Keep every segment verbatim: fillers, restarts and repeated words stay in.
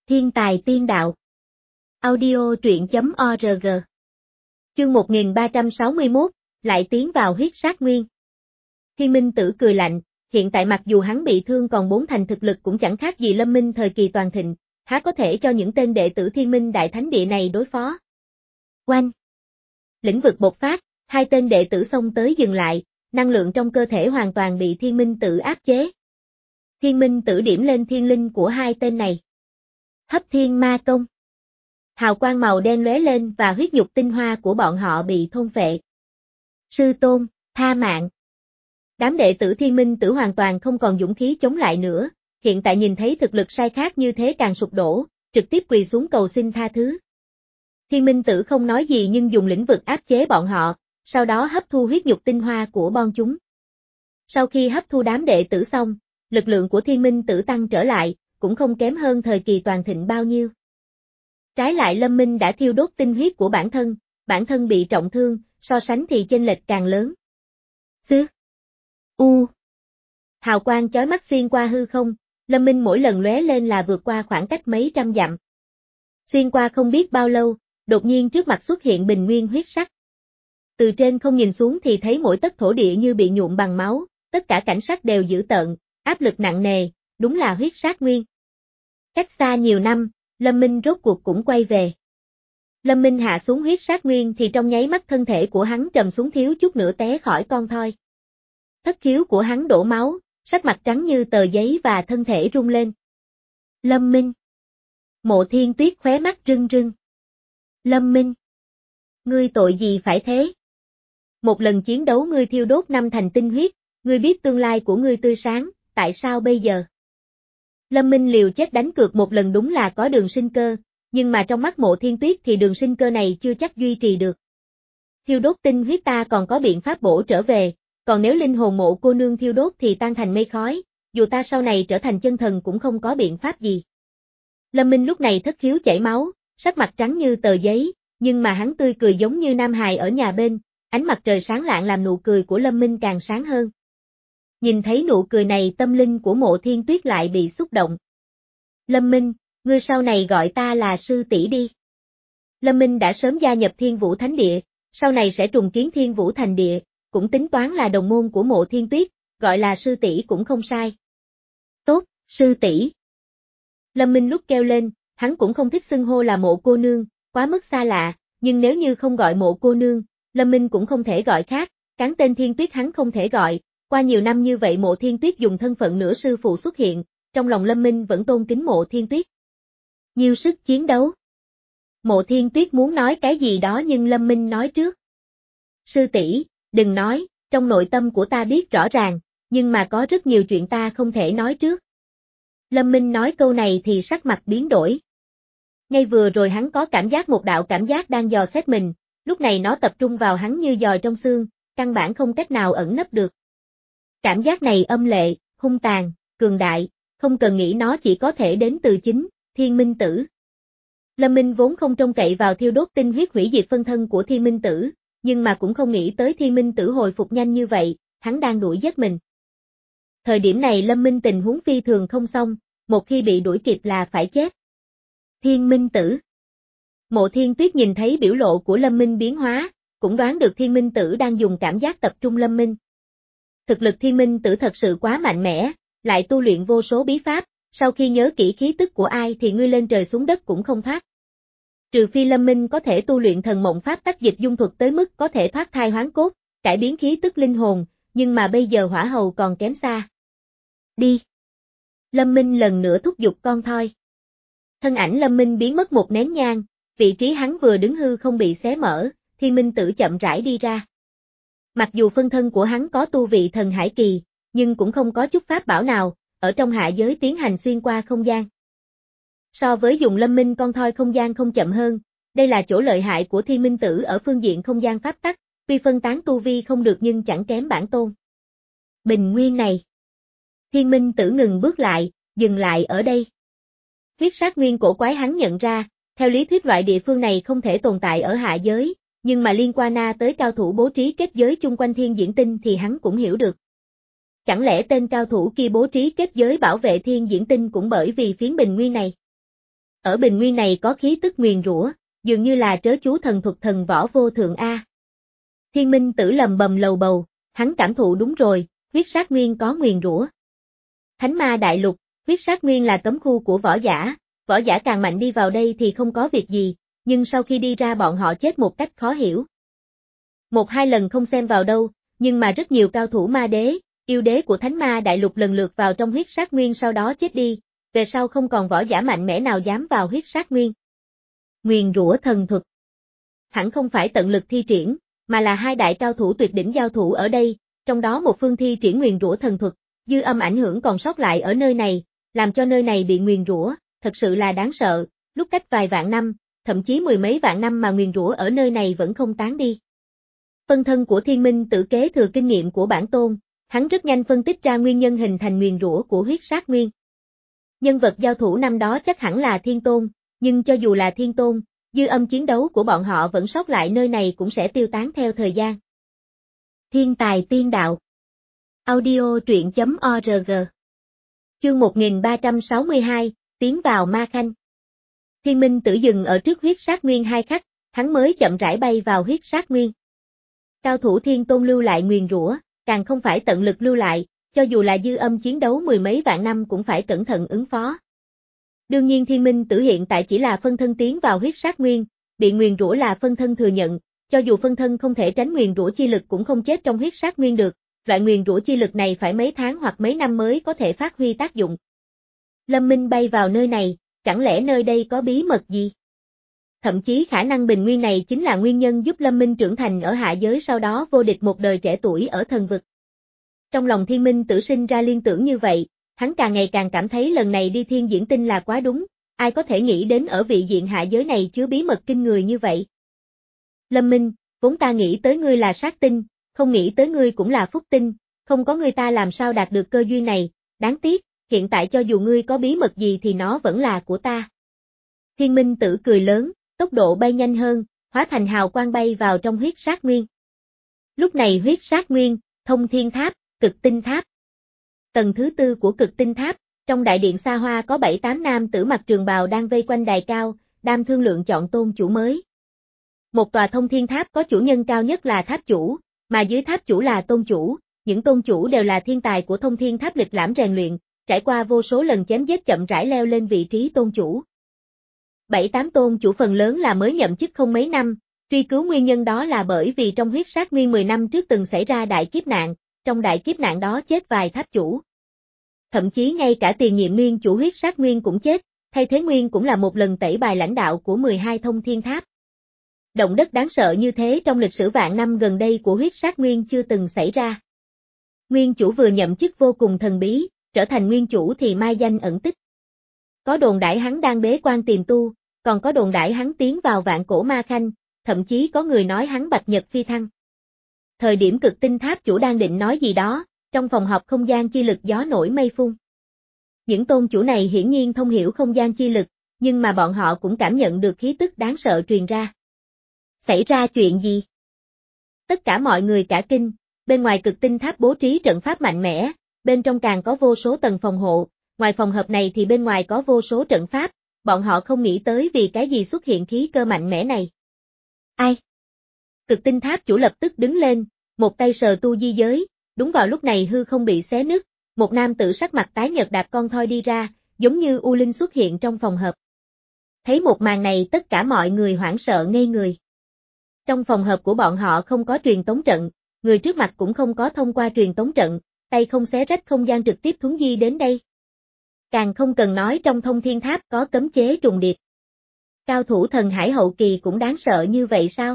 Thiên tài tiên đạo. Audio truyện chấm org. Chương một nghìn ba trăm sáu mươi mốt, lại tiến vào huyết sát nguyên. Thiên Minh Tử cười lạnh, hiện tại mặc dù hắn bị thương còn bốn thành thực lực cũng chẳng khác gì Lâm Minh thời kỳ toàn thịnh, há có thể cho những tên đệ tử Thiên Minh Đại Thánh Địa này đối phó. Oanh! Lĩnh vực bộc phát, hai tên đệ tử xông tới dừng lại, năng lượng trong cơ thể hoàn toàn bị Thiên Minh Tử áp chế. Thiên Minh Tử điểm lên thiên linh của hai tên này. Hấp thiên ma công. Hào quang màu đen lóe lên và huyết nhục tinh hoa của bọn họ bị thôn phệ. Sư tôn, tha mạng. Đám đệ tử Thiên Minh Tử hoàn toàn không còn dũng khí chống lại nữa, hiện tại nhìn thấy thực lực sai khác như thế càng sụp đổ, trực tiếp quỳ xuống cầu xin tha thứ. Thiên Minh Tử không nói gì nhưng dùng lĩnh vực áp chế bọn họ, sau đó hấp thu huyết nhục tinh hoa của bọn chúng. Sau khi hấp thu đám đệ tử xong, lực lượng của Thiên Minh Tử tăng trở lại, cũng không kém hơn thời kỳ toàn thịnh bao nhiêu. Trái lại Lâm Minh đã thiêu đốt tinh huyết của bản thân, bản thân bị trọng thương, so sánh thì chênh lệch càng lớn. Xứ. U. Hào quang chói mắt xuyên qua hư không, Lâm Minh mỗi lần lóe lên là vượt qua khoảng cách mấy trăm dặm. Xuyên qua không biết bao lâu, đột nhiên trước mặt xuất hiện bình nguyên huyết sắc. Từ trên không nhìn xuống thì thấy mỗi tấc thổ địa như bị nhuộm bằng máu, tất cả cảnh sắc đều dữ tợn, áp lực nặng nề, đúng là huyết sát nguyên. Cách xa nhiều năm, Lâm Minh rốt cuộc cũng quay về. Lâm Minh hạ xuống huyết sát nguyên thì trong nháy mắt thân thể của hắn trầm xuống thiếu chút nữa té khỏi con thoi. Thất khiếu của hắn đổ máu, sắc mặt trắng như tờ giấy và thân thể rung lên. Lâm Minh. Mộ Thiên Tuyết khóe mắt rưng rưng. Lâm Minh. Ngươi tội gì phải thế? Một lần chiến đấu ngươi thiêu đốt năm thành tinh huyết, ngươi biết tương lai của ngươi tươi sáng, tại sao bây giờ? Lâm Minh liều chết đánh cược một lần đúng là có đường sinh cơ, nhưng mà trong mắt Mộ Thiên Tuyết thì đường sinh cơ này chưa chắc duy trì được. Thiêu đốt tinh huyết ta còn có biện pháp bổ trở về, còn nếu linh hồn Mộ cô nương thiêu đốt thì tan thành mây khói, dù ta sau này trở thành chân thần cũng không có biện pháp gì. Lâm Minh lúc này thất khiếu chảy máu, sắc mặt trắng như tờ giấy, nhưng mà hắn tươi cười giống như nam hài ở nhà bên, ánh mặt trời sáng lạng làm nụ cười của Lâm Minh càng sáng hơn. Nhìn thấy nụ cười này tâm linh của Mộ Thiên Tuyết lại bị xúc động. Lâm Minh, ngươi sau này gọi ta là sư tỷ đi. Lâm Minh đã sớm gia nhập Thiên Vũ Thánh Địa, sau này sẽ trùng kiến Thiên Vũ Thành Địa, cũng tính toán là đồng môn của Mộ Thiên Tuyết, gọi là sư tỷ cũng không sai. Tốt, sư tỷ. Lâm Minh lúc kêu lên, hắn cũng không thích xưng hô là Mộ cô nương, quá mức xa lạ, nhưng nếu như không gọi Mộ cô nương, Lâm Minh cũng không thể gọi khác, cán tên Thiên Tuyết hắn không thể gọi. Qua nhiều năm như vậy Mộ Thiên Tuyết dùng thân phận nửa sư phụ xuất hiện, trong lòng Lâm Minh vẫn tôn kính Mộ Thiên Tuyết. Nhiều sức chiến đấu. Mộ Thiên Tuyết muốn nói cái gì đó nhưng Lâm Minh nói trước. Sư tỷ, đừng nói, trong nội tâm của ta biết rõ ràng, nhưng mà có rất nhiều chuyện ta không thể nói trước. Lâm Minh nói câu này thì sắc mặt biến đổi. Ngay vừa rồi hắn có cảm giác một đạo cảm giác đang dò xét mình, lúc này nó tập trung vào hắn như dòi trong xương, căn bản không cách nào ẩn nấp được. Cảm giác này âm lệ, hung tàn, cường đại, không cần nghĩ nó chỉ có thể đến từ chính, Thiên Minh Tử. Lâm Minh vốn không trông cậy vào thiêu đốt tinh huyết hủy diệt phân thân của Thiên Minh Tử, nhưng mà cũng không nghĩ tới Thiên Minh Tử hồi phục nhanh như vậy, hắn đang đuổi giết mình. Thời điểm này Lâm Minh tình huống phi thường không xong, một khi bị đuổi kịp là phải chết. Thiên Minh Tử. Mộ Thiên Tuyết nhìn thấy biểu lộ của Lâm Minh biến hóa, cũng đoán được Thiên Minh Tử đang dùng cảm giác tập trung Lâm Minh. Thực lực Thiên Minh Tử thật sự quá mạnh mẽ, lại tu luyện vô số bí pháp, sau khi nhớ kỹ khí tức của ai thì ngươi lên trời xuống đất cũng không thoát. Trừ phi Lâm Minh có thể tu luyện thần mộng pháp tách dịch dung thuật tới mức có thể thoát thai hoán cốt, cải biến khí tức linh hồn, nhưng mà bây giờ hỏa hầu còn kém xa. Đi. Lâm Minh lần nữa thúc giục con thoi. Thân ảnh Lâm Minh biến mất một nén nhang, vị trí hắn vừa đứng hư không bị xé mở, Thiên Minh Tử chậm rãi đi ra. Mặc dù phân thân của hắn có tu vị thần hải kỳ, nhưng cũng không có chút pháp bảo nào, ở trong hạ giới tiến hành xuyên qua không gian. So với dùng Lâm Minh con thoi không gian không chậm hơn, đây là chỗ lợi hại của Thiên Minh Tử ở phương diện không gian pháp tắc, tuy phân tán tu vi không được nhưng chẳng kém bản tôn. Bình nguyên này. Thiên Minh Tử ngừng bước lại, dừng lại ở đây. Huyết sát nguyên cổ quái hắn nhận ra, theo lý thuyết loại địa phương này không thể tồn tại ở hạ giới, nhưng mà liên quan na tới cao thủ bố trí kết giới chung quanh thiên diễn tinh thì hắn cũng hiểu được. Chẳng lẽ tên cao thủ kia bố trí kết giới bảo vệ thiên diễn tinh cũng bởi vì phiến bình nguyên này? Ở bình nguyên này có khí tức nguyền rủa, dường như là trớ chú thần thuật thần võ vô thượng A. Thiên Minh Tử lầm bầm lầu bầu, hắn cảm thụ đúng rồi, huyết sát nguyên có nguyền rủa. Thánh ma đại lục, huyết sát nguyên là cấm khu của võ giả, võ giả càng mạnh đi vào đây thì không có việc gì, nhưng sau khi đi ra bọn họ chết một cách khó hiểu. Một hai lần không xem vào đâu, nhưng mà rất nhiều cao thủ ma đế, yêu đế của thánh ma đại lục lần lượt vào trong huyết sát nguyên sau đó chết đi, về sau không còn võ giả mạnh mẽ nào dám vào huyết sát nguyên. Nguyền rủa thần thuật. Hẳn không phải tận lực thi triển, mà là hai đại cao thủ tuyệt đỉnh giao thủ ở đây, trong đó một phương thi triển nguyền rủa thần thuật, dư âm ảnh hưởng còn sót lại ở nơi này, làm cho nơi này bị nguyền rủa, thật sự là đáng sợ, lúc cách vài vạn năm, thậm chí mười mấy vạn năm mà nguyền rủa ở nơi này vẫn không tán đi. Phân thân của Thiên Minh Tử kế thừa kinh nghiệm của bản tôn, hắn rất nhanh phân tích ra nguyên nhân hình thành nguyền rủa của huyết sát nguyên. Nhân vật giao thủ năm đó chắc hẳn là Thiên Tôn, nhưng cho dù là Thiên Tôn, dư âm chiến đấu của bọn họ vẫn sót lại nơi này cũng sẽ tiêu tán theo thời gian. Thiên tài tiên đạo. Audio truyện chấm org. Chương một nghìn ba trăm sáu mươi hai, tiến vào ma khanh. Thiên Minh Tử dừng ở trước huyết sát nguyên hai khắc, hắn mới chậm rãi bay vào huyết sát nguyên. Cao thủ Thiên Tôn lưu lại nguyền rủa, càng không phải tận lực lưu lại, cho dù là dư âm chiến đấu mười mấy vạn năm cũng phải cẩn thận ứng phó. Đương nhiên Thiên Minh Tử hiện tại chỉ là phân thân tiến vào huyết sát nguyên, bị nguyền rủa là phân thân thừa nhận, cho dù phân thân không thể tránh nguyền rủa chi lực cũng không chết trong huyết sát nguyên được, loại nguyền rủa chi lực này phải mấy tháng hoặc mấy năm mới có thể phát huy tác dụng. Lâm Minh bay vào nơi này, chẳng lẽ nơi đây có bí mật gì? Thậm chí khả năng bình nguyên này chính là nguyên nhân giúp Lâm Minh trưởng thành ở hạ giới sau đó vô địch một đời trẻ tuổi ở thần vực. Trong lòng Thiên Minh Tử sinh ra liên tưởng như vậy, hắn càng ngày càng cảm thấy lần này đi thiên diễn tinh là quá đúng, ai có thể nghĩ đến ở vị diện hạ giới này chứa bí mật kinh người như vậy. Lâm Minh, vốn ta nghĩ tới ngươi là sát tinh, không nghĩ tới ngươi cũng là phúc tinh, không có ngươi ta làm sao đạt được cơ duyên này, đáng tiếc, hiện tại cho dù ngươi có bí mật gì thì nó vẫn là của ta. Thiên Minh Tử cười lớn, tốc độ bay nhanh hơn, hóa thành hào quang bay vào trong huyết sát nguyên. Lúc này huyết sát nguyên, thông thiên tháp, cực tinh tháp. Tầng thứ tư của cực tinh tháp, trong đại điện xa hoa có bảy tám nam tử mặc trường bào đang vây quanh đài cao, đang thương lượng chọn tôn chủ mới. Một tòa thông thiên tháp có chủ nhân cao nhất là tháp chủ, mà dưới tháp chủ là tôn chủ, những tôn chủ đều là thiên tài của thông thiên tháp lịch lãm rèn luyện, trải qua vô số lần chém giết chậm rãi leo lên vị trí tôn chủ. Bảy tám tôn chủ phần lớn là mới nhậm chức không mấy năm, truy cứu nguyên nhân đó là bởi vì trong huyết sát nguyên mười năm trước từng xảy ra đại kiếp nạn, trong đại kiếp nạn đó chết vài tháp chủ. Thậm chí ngay cả tiền nhiệm nguyên chủ huyết sát nguyên cũng chết, thay thế nguyên cũng là một lần tẩy bài lãnh đạo của mười hai thông thiên tháp. Động đất đáng sợ như thế trong lịch sử vạn năm gần đây của huyết sát nguyên chưa từng xảy ra. Nguyên chủ vừa nhậm chức vô cùng thần bí, trở thành nguyên chủ thì mai danh ẩn tích. Có đồn đãi hắn đang bế quan tìm tu, còn có đồn đãi hắn tiến vào vạn cổ ma khanh, thậm chí có người nói hắn bạch nhật phi thăng. Thời điểm cực tinh tháp chủ đang định nói gì đó, trong phòng họp không gian chi lực gió nổi mây phun. Những tôn chủ này hiển nhiên thông hiểu không gian chi lực, nhưng mà bọn họ cũng cảm nhận được khí tức đáng sợ truyền ra. Xảy ra chuyện gì? Tất cả mọi người cả kinh, bên ngoài cực tinh tháp bố trí trận pháp mạnh mẽ, bên trong càng có vô số tầng phòng hộ, ngoài phòng hợp này thì bên ngoài có vô số trận pháp, bọn họ không nghĩ tới vì cái gì xuất hiện khí cơ mạnh mẽ này. Ai? Cực tinh tháp chủ lập tức đứng lên, một tay sờ tu di giới, đúng vào lúc này hư không bị xé nứt, một nam tử sắc mặt tái nhợt đạp con thoi đi ra, giống như U Linh xuất hiện trong phòng hợp. Thấy một màn này tất cả mọi người hoảng sợ ngây người. Trong phòng hợp của bọn họ không có truyền tống trận, người trước mặt cũng không có thông qua truyền tống trận, tay không xé rách không gian trực tiếp thuấn di đến đây. Càng không cần nói trong thông thiên tháp có cấm chế trùng điệp. Cao thủ thần hải hậu kỳ cũng đáng sợ như vậy sao?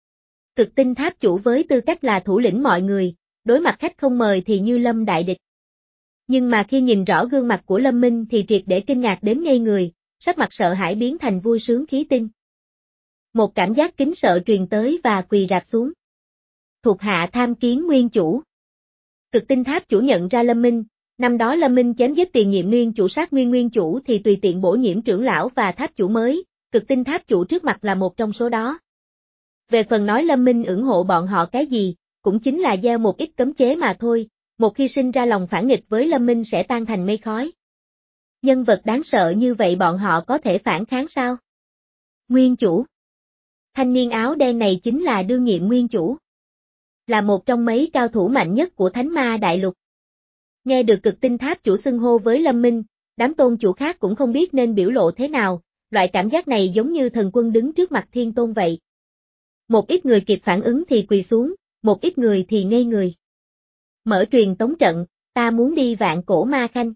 Cực tinh tháp chủ với tư cách là thủ lĩnh mọi người, đối mặt khách không mời thì như lâm đại địch. Nhưng mà khi nhìn rõ gương mặt của Lâm Minh thì triệt để kinh ngạc đến ngây người, sắc mặt sợ hãi biến thành vui sướng khí tinh. Một cảm giác kính sợ truyền tới và quỳ rạp xuống. Thuộc hạ tham kiến nguyên chủ. Cực tinh tháp chủ nhận ra Lâm Minh, năm đó Lâm Minh chém giết tiền nhiệm nguyên chủ sát nguyên nguyên chủ thì tùy tiện bổ nhiễm trưởng lão và tháp chủ mới, cực tinh tháp chủ trước mặt là một trong số đó. Về phần nói Lâm Minh ủng hộ bọn họ cái gì, cũng chính là gieo một ít cấm chế mà thôi, một khi sinh ra lòng phản nghịch với Lâm Minh sẽ tan thành mây khói. Nhân vật đáng sợ như vậy bọn họ có thể phản kháng sao? Nguyên chủ. Thanh niên áo đen này chính là đương nhiệm nguyên chủ. Là một trong mấy cao thủ mạnh nhất của Thánh Ma Đại Lục. Nghe được Cực Tinh Tháp chủ xưng hô với Lâm Minh, đám tôn chủ khác cũng không biết nên biểu lộ thế nào, loại cảm giác này giống như thần quân đứng trước mặt thiên tôn vậy. Một ít người kịp phản ứng thì quỳ xuống, một ít người thì ngây người. Mở truyền tống trận, ta muốn đi Vạn Cổ Ma Khanh.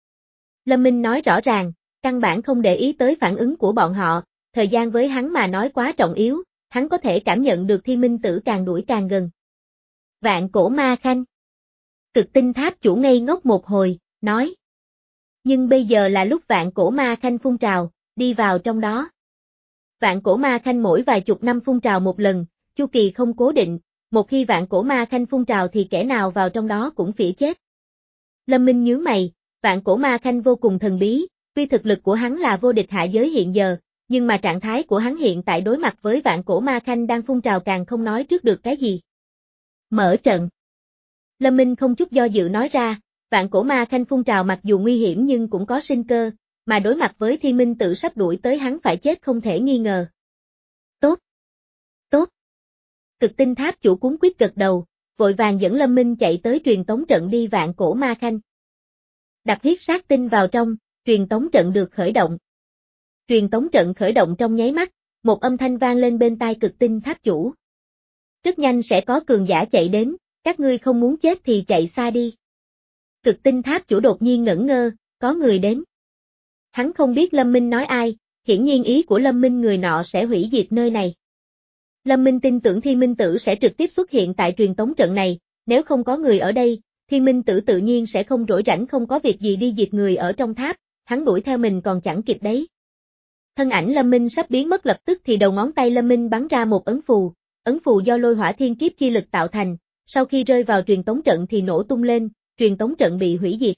Lâm Minh nói rõ ràng, căn bản không để ý tới phản ứng của bọn họ, thời gian với hắn mà nói quá trọng yếu, hắn có thể cảm nhận được Thiên Minh Tử càng đuổi càng gần. Vạn Cổ Ma Khanh. Cực Tinh Tháp chủ ngây ngốc một hồi, nói. Nhưng bây giờ là lúc Vạn Cổ Ma Khanh phun trào, đi vào trong đó. Vạn Cổ Ma Khanh mỗi vài chục năm phun trào một lần, chu kỳ không cố định, một khi Vạn Cổ Ma Khanh phun trào thì kẻ nào vào trong đó cũng phỉ chết. Lâm Minh nhướng mày, Vạn Cổ Ma Khanh vô cùng thần bí, tuy thực lực của hắn là vô địch hạ giới hiện giờ, nhưng mà trạng thái của hắn hiện tại đối mặt với Vạn Cổ Ma Khanh đang phun trào càng không nói trước được cái gì. Mở trận. Lâm Minh không chút do dự nói ra, Vạn Cổ Ma Khanh phun trào mặc dù nguy hiểm nhưng cũng có sinh cơ, mà đối mặt với Thiên Minh Tử sắp đuổi tới hắn phải chết không thể nghi ngờ. Tốt. Tốt. Cực Tinh Tháp chủ cuống quýt gật đầu, vội vàng dẫn Lâm Minh chạy tới truyền tống trận đi Vạn Cổ Ma Khanh. Đặt huyết sát tinh vào trong, truyền tống trận được khởi động. Truyền tống trận khởi động trong nháy mắt, một âm thanh vang lên bên tai Cực Tinh Tháp chủ. Rất nhanh sẽ có cường giả chạy đến, các ngươi không muốn chết thì chạy xa đi. Cực Tinh Tháp chủ đột nhiên ngẩn ngơ, có người đến. Hắn không biết Lâm Minh nói ai, hiển nhiên ý của Lâm Minh người nọ sẽ hủy diệt nơi này. Lâm Minh tin tưởng Thiên Minh Tử sẽ trực tiếp xuất hiện tại truyền tống trận này, nếu không có người ở đây, Thiên Minh Tử tự nhiên sẽ không rỗi rảnh không có việc gì đi diệt người ở trong tháp, hắn đuổi theo mình còn chẳng kịp đấy. Thân ảnh Lâm Minh sắp biến mất lập tức thì đầu ngón tay Lâm Minh bắn ra một ấn phù, ấn phù do lôi hỏa thiên kiếp chi lực tạo thành, sau khi rơi vào truyền tống trận thì nổ tung lên, truyền tống trận bị hủy diệt.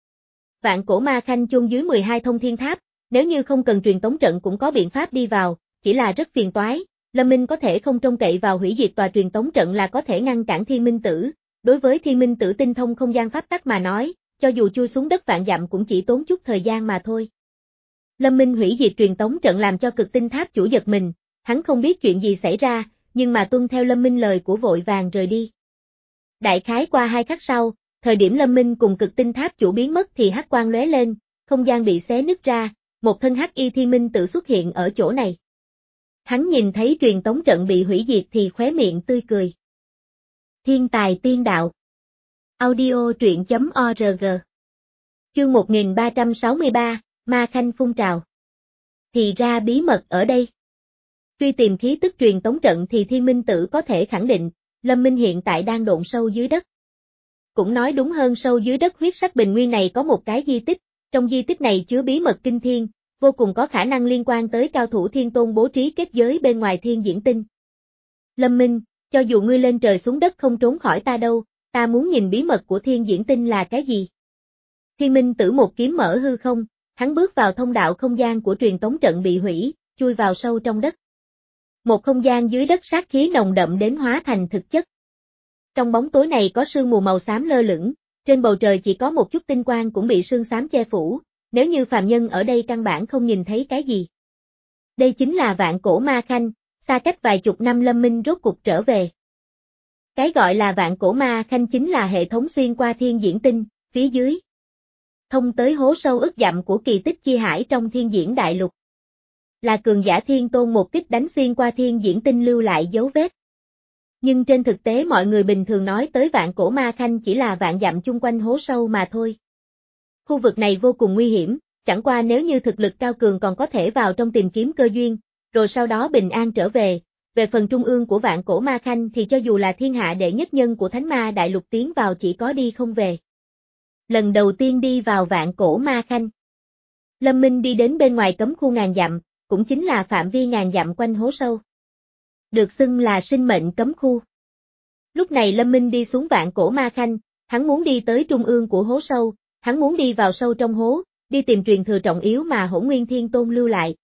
Vạn Cổ Ma Khanh chôn dưới mười hai thông thiên tháp, nếu như không cần truyền tống trận cũng có biện pháp đi vào, chỉ là rất phiền toái, Lâm Minh có thể không trông cậy vào hủy diệt tòa truyền tống trận là có thể ngăn cản Thiên Minh Tử, đối với Thiên Minh Tử tinh thông không gian pháp tắc mà nói, cho dù chui xuống đất vạn dặm cũng chỉ tốn chút thời gian mà thôi. Lâm Minh hủy diệt truyền tống trận làm cho Cực Tinh Tháp chủ giật mình, hắn không biết chuyện gì xảy ra, nhưng mà tuân theo Lâm Minh lời của vội vàng rời đi. Đại khái qua hai khắc sau, thời điểm Lâm Minh cùng Cực Tinh Tháp chủ biến mất thì hắc quang lóe lên, không gian bị xé nứt ra, một thân hắc y Thiên Minh Tử xuất hiện ở chỗ này. Hắn nhìn thấy truyền tống trận bị hủy diệt thì khóe miệng tươi cười. Thiên tài tiên đạo. Audio truyện chấm org. Chương một nghìn ba trăm sáu mươi ba, Ma Khanh phun trào. Thì ra bí mật ở đây. Truy tìm khí tức truyền tống trận thì Thiên Minh Tử có thể khẳng định, Lâm Minh hiện tại đang độn sâu dưới đất. Cũng nói đúng hơn sâu dưới đất huyết sắc bình nguyên này có một cái di tích, trong di tích này chứa bí mật kinh thiên, vô cùng có khả năng liên quan tới cao thủ thiên tôn bố trí kết giới bên ngoài thiên diễn tinh. Lâm Minh, cho dù ngươi lên trời xuống đất không trốn khỏi ta đâu, ta muốn nhìn bí mật của thiên diễn tinh là cái gì. Thiên Minh Tử một kiếm mở hư không, hắn bước vào thông đạo không gian của truyền tống trận bị hủy, chui vào sâu trong đất. Một không gian dưới đất sát khí nồng đậm đến hóa thành thực chất. Trong bóng tối này có sương mù màu xám lơ lửng, trên bầu trời chỉ có một chút tinh quang cũng bị sương xám che phủ, nếu như phàm nhân ở đây căn bản không nhìn thấy cái gì. Đây chính là Vạn Cổ Ma Khanh, xa cách vài chục năm Lâm Minh rốt cục trở về. Cái gọi là Vạn Cổ Ma Khanh chính là hệ thống xuyên qua thiên diễn tinh, phía dưới. Thông tới hố sâu ức dặm của kỳ tích chi hải trong thiên diễn đại lục. Là cường giả thiên tôn một kích đánh xuyên qua thiên diễn tinh lưu lại dấu vết. Nhưng trên thực tế mọi người bình thường nói tới Vạn Cổ Ma Khanh chỉ là vạn dặm chung quanh hố sâu mà thôi. Khu vực này vô cùng nguy hiểm, chẳng qua nếu như thực lực cao cường còn có thể vào trong tìm kiếm cơ duyên, rồi sau đó bình an trở về. Về phần trung ương của Vạn Cổ Ma Khanh thì cho dù là thiên hạ đệ nhất nhân của Thánh Ma Đại Lục tiến vào chỉ có đi không về. Lần đầu tiên đi vào Vạn Cổ Ma Khanh, Lâm Minh đi đến bên ngoài cấm khu ngàn dặm, cũng chính là phạm vi ngàn dặm quanh hố sâu. Được xưng là sinh mệnh cấm khu. Lúc này Lâm Minh đi xuống Vạn Cổ Ma Khanh, hắn muốn đi tới trung ương của hố sâu, hắn muốn đi vào sâu trong hố, đi tìm truyền thừa trọng yếu mà Hỗn Nguyên Thiên Tôn lưu lại.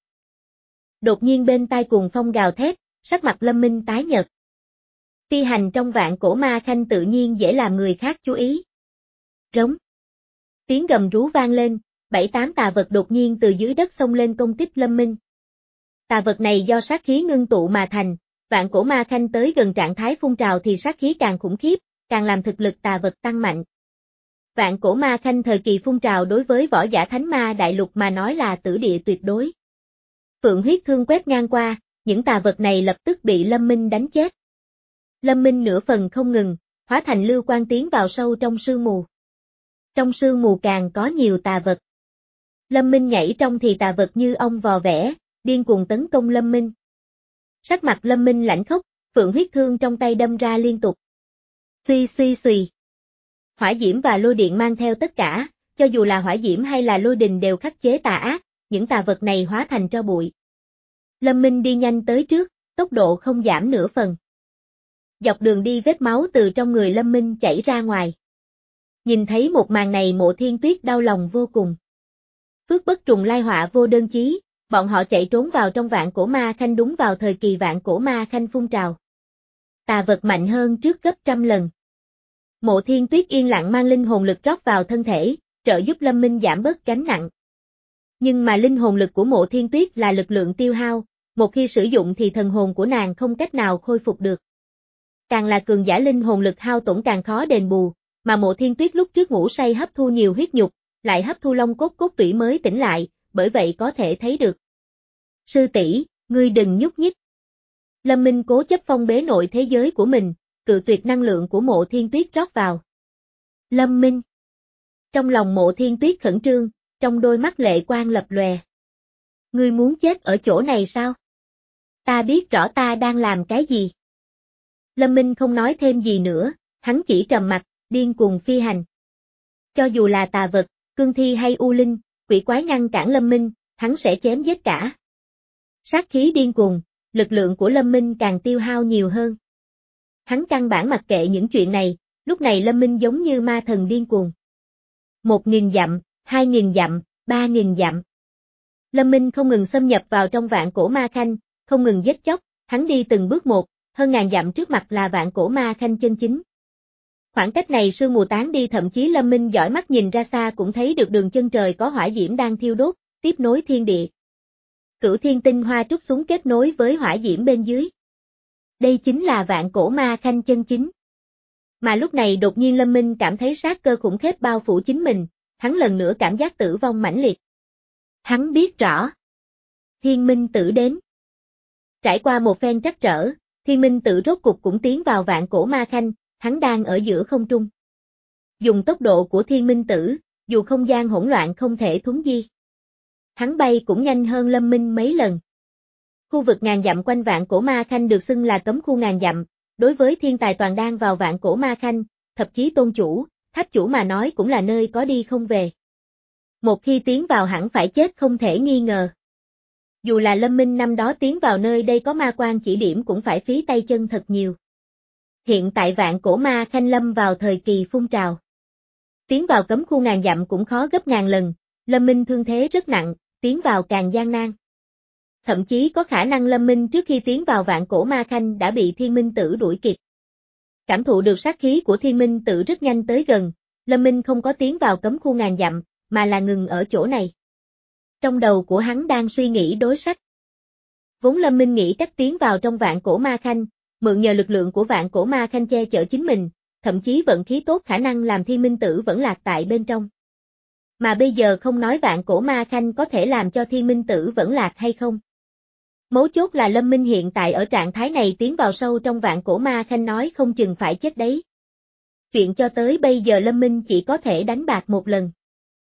Đột nhiên bên tai cuồng phong gào thét, sắc mặt Lâm Minh tái nhợt. Phi hành trong Vạn Cổ Ma Khanh tự nhiên dễ làm người khác chú ý. Rống. Tiếng gầm rú vang lên, bảy tám tà vật đột nhiên từ dưới đất xông lên công kích Lâm Minh. Tà vật này do sát khí ngưng tụ mà thành, vạn cổ ma khanh tới gần trạng thái phun trào thì sát khí càng khủng khiếp, càng làm thực lực tà vật tăng mạnh. Vạn cổ ma khanh thời kỳ phun trào đối với võ giả thánh ma đại lục mà nói là tử địa tuyệt đối. Phượng huyết thương quét ngang qua, những tà vật này lập tức bị Lâm Minh đánh chết. Lâm Minh nửa phần không ngừng, hóa thành lưu quang tiến vào sâu trong sương mù. Trong sương mù càng có nhiều tà vật. Lâm Minh nhảy trong thì tà vật như ong vò vẽ, điên cuồng tấn công Lâm Minh. Sắc mặt Lâm Minh lạnh khốc, phượng huyết thương trong tay đâm ra liên tục. Suy suy suy. Hỏa diễm và lôi điện mang theo tất cả, cho dù là hỏa diễm hay là lôi đình đều khắc chế tà ác, những tà vật này hóa thành tro bụi. Lâm Minh đi nhanh tới trước, tốc độ không giảm nửa phần. Dọc đường đi vết máu từ trong người Lâm Minh chảy ra ngoài. Nhìn thấy một màn này Mộ Thiên Tuyết đau lòng vô cùng. Phước bất trùng lai họa vô đơn chí, bọn họ chạy trốn vào trong vạn cổ ma khanh đúng vào thời kỳ vạn cổ ma khanh phun trào. Tà vật mạnh hơn trước gấp trăm lần. Mộ Thiên Tuyết yên lặng mang linh hồn lực rót vào thân thể, trợ giúp Lâm Minh giảm bớt gánh nặng. Nhưng mà linh hồn lực của Mộ Thiên Tuyết là lực lượng tiêu hao, một khi sử dụng thì thần hồn của nàng không cách nào khôi phục được. Càng là cường giả linh hồn lực hao tổn càng khó đền bù, mà Mộ Thiên Tuyết lúc trước ngủ say hấp thu nhiều huyết nhục, lại hấp thu long cốt cốt tủy mới tỉnh lại, bởi vậy có thể thấy được. Sư tỷ, ngươi đừng nhúc nhích. Lâm Minh cố chấp phong bế nội thế giới của mình, cự tuyệt năng lượng của Mộ Thiên Tuyết rót vào. Lâm Minh. Trong lòng Mộ Thiên Tuyết khẩn trương, trong đôi mắt lệ quang lập lòe. Ngươi muốn chết ở chỗ này sao? Ta biết rõ ta đang làm cái gì. Lâm Minh không nói thêm gì nữa, hắn chỉ trầm mặt, điên cuồng phi hành. Cho dù là tà vật, cương thi hay u linh, quỷ quái ngăn cản Lâm Minh, hắn sẽ chém giết cả. Sát khí điên cuồng, lực lượng của Lâm Minh càng tiêu hao nhiều hơn. Hắn căn bản mặc kệ những chuyện này, lúc này Lâm Minh giống như ma thần điên cuồng. Một nghìn dặm, hai nghìn dặm, ba nghìn dặm. Lâm Minh không ngừng xâm nhập vào trong vạn cổ ma khanh, không ngừng giết chóc, hắn đi từng bước một, hơn ngàn dặm trước mặt là vạn cổ ma khanh chân chính. Khoảng cách này sương mù tán đi, thậm chí Lâm Minh dõi mắt nhìn ra xa cũng thấy được đường chân trời có hỏa diễm đang thiêu đốt, tiếp nối thiên địa. Cửu thiên tinh hoa trút xuống kết nối với hỏa diễm bên dưới. Đây chính là vạn cổ ma khanh chân chính. Mà lúc này đột nhiên Lâm Minh cảm thấy sát cơ khủng khiếp bao phủ chính mình, hắn lần nữa cảm giác tử vong mãnh liệt. Hắn biết rõ. Thiên minh tử đến. Trải qua một phen trắc trở, thiên minh tử rốt cục cũng tiến vào vạn cổ ma khanh, hắn đang ở giữa không trung. Dùng tốc độ của thiên minh tử, dù không gian hỗn loạn không thể thúng di. Hắn bay cũng nhanh hơn Lâm Minh mấy lần. Khu vực ngàn dặm quanh vạn cổ ma khanh được xưng là cấm khu ngàn dặm, đối với thiên tài toàn đang vào vạn cổ ma khanh, thậm chí tôn chủ, tháp chủ mà nói cũng là nơi có đi không về. Một khi tiến vào hẳn phải chết không thể nghi ngờ. Dù là Lâm Minh năm đó tiến vào nơi đây có ma quan chỉ điểm cũng phải phí tay chân thật nhiều. Hiện tại vạn cổ ma khanh lâm vào thời kỳ phun trào. Tiến vào cấm khu ngàn dặm cũng khó gấp ngàn lần, Lâm Minh thương thế rất nặng, tiến vào càng gian nan. Thậm chí có khả năng Lâm Minh trước khi tiến vào vạn cổ ma khanh đã bị thiên minh tử đuổi kịp. Cảm thụ được sát khí của thiên minh tử rất nhanh tới gần, Lâm Minh không có tiến vào cấm khu ngàn dặm, mà là ngừng ở chỗ này. Trong đầu của hắn đang suy nghĩ đối sách. Vốn Lâm Minh nghĩ cách tiến vào trong vạn cổ ma khanh, mượn nhờ lực lượng của vạn cổ ma khanh che chở chính mình, thậm chí vận khí tốt khả năng làm thiên minh tử vẫn lạc tại bên trong. Mà bây giờ không nói vạn cổ ma khanh có thể làm cho thiên minh tử vẫn lạc hay không. Mấu chốt là Lâm Minh hiện tại ở trạng thái này tiến vào sâu trong vạn cổ ma khanh nói không chừng phải chết đấy. Chuyện cho tới bây giờ Lâm Minh chỉ có thể đánh bạc một lần.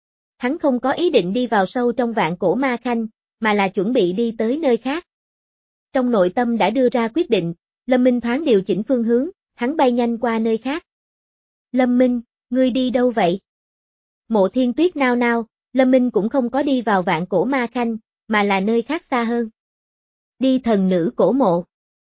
Hắn không có ý định đi vào sâu trong vạn cổ ma khanh, mà là chuẩn bị đi tới nơi khác. Trong nội tâm đã đưa ra quyết định, Lâm Minh thoáng điều chỉnh phương hướng, hắn bay nhanh qua nơi khác. Lâm Minh, ngươi đi đâu vậy? Mộ Thiên Tuyết nao nao, Lâm Minh cũng không có đi vào vạn cổ ma khanh, mà là nơi khác xa hơn. Đi thần nữ cổ mộ.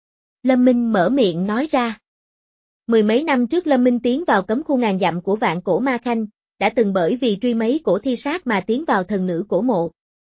Lâm Minh mở miệng nói ra. Mười mấy năm trước Lâm Minh tiến vào cấm khu ngàn dặm của vạn cổ ma khanh, đã từng bởi vì truy mấy cổ thi sát mà tiến vào thần nữ cổ mộ.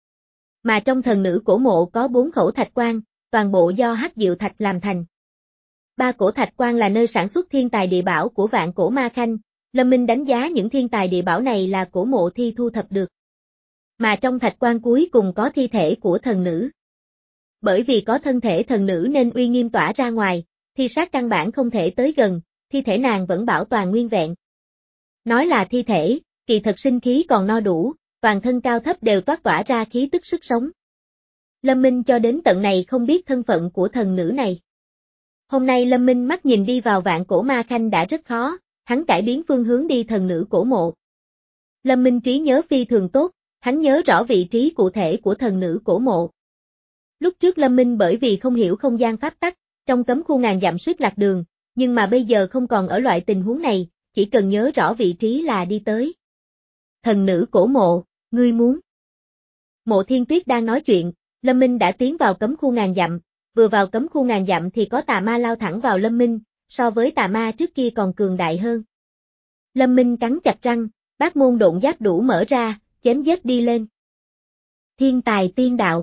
Mà trong thần nữ cổ mộ có bốn khẩu thạch quan, toàn bộ do hắc diệu thạch làm thành. Ba cổ thạch quan là nơi sản xuất thiên tài địa bảo của vạn cổ ma khanh, Lâm Minh đánh giá những thiên tài địa bảo này là cổ mộ thi thu thập được. Mà trong thạch quan cuối cùng có thi thể của thần nữ. Bởi vì có thân thể thần nữ nên uy nghiêm tỏa ra ngoài, thi sát căn bản không thể tới gần, thi thể nàng vẫn bảo toàn nguyên vẹn. Nói là thi thể, kỳ thật sinh khí còn no đủ, toàn thân cao thấp đều toát tỏa ra khí tức sức sống. Lâm Minh cho đến tận này không biết thân phận của thần nữ này. Hôm nay Lâm Minh mắt nhìn đi vào Vạn Cổ Ma Khanh đã rất khó, hắn cải biến phương hướng đi thần nữ cổ mộ. Lâm Minh trí nhớ phi thường tốt, hắn nhớ rõ vị trí cụ thể của thần nữ cổ mộ. Lúc trước Lâm Minh bởi vì không hiểu không gian pháp tắc, trong cấm khu ngàn dặm suýt lạc đường, nhưng mà bây giờ không còn ở loại tình huống này, chỉ cần nhớ rõ vị trí là đi tới. Thần nữ cổ mộ, ngươi muốn. Mộ Thiên Tuyết đang nói chuyện, Lâm Minh đã tiến vào cấm khu ngàn dặm, vừa vào cấm khu ngàn dặm thì có tà ma lao thẳng vào Lâm Minh, so với tà ma trước kia còn cường đại hơn. Lâm Minh cắn chặt răng, bát môn độn giáp đủ mở ra, chém giết đi lên. Thiên tài tiên đạo.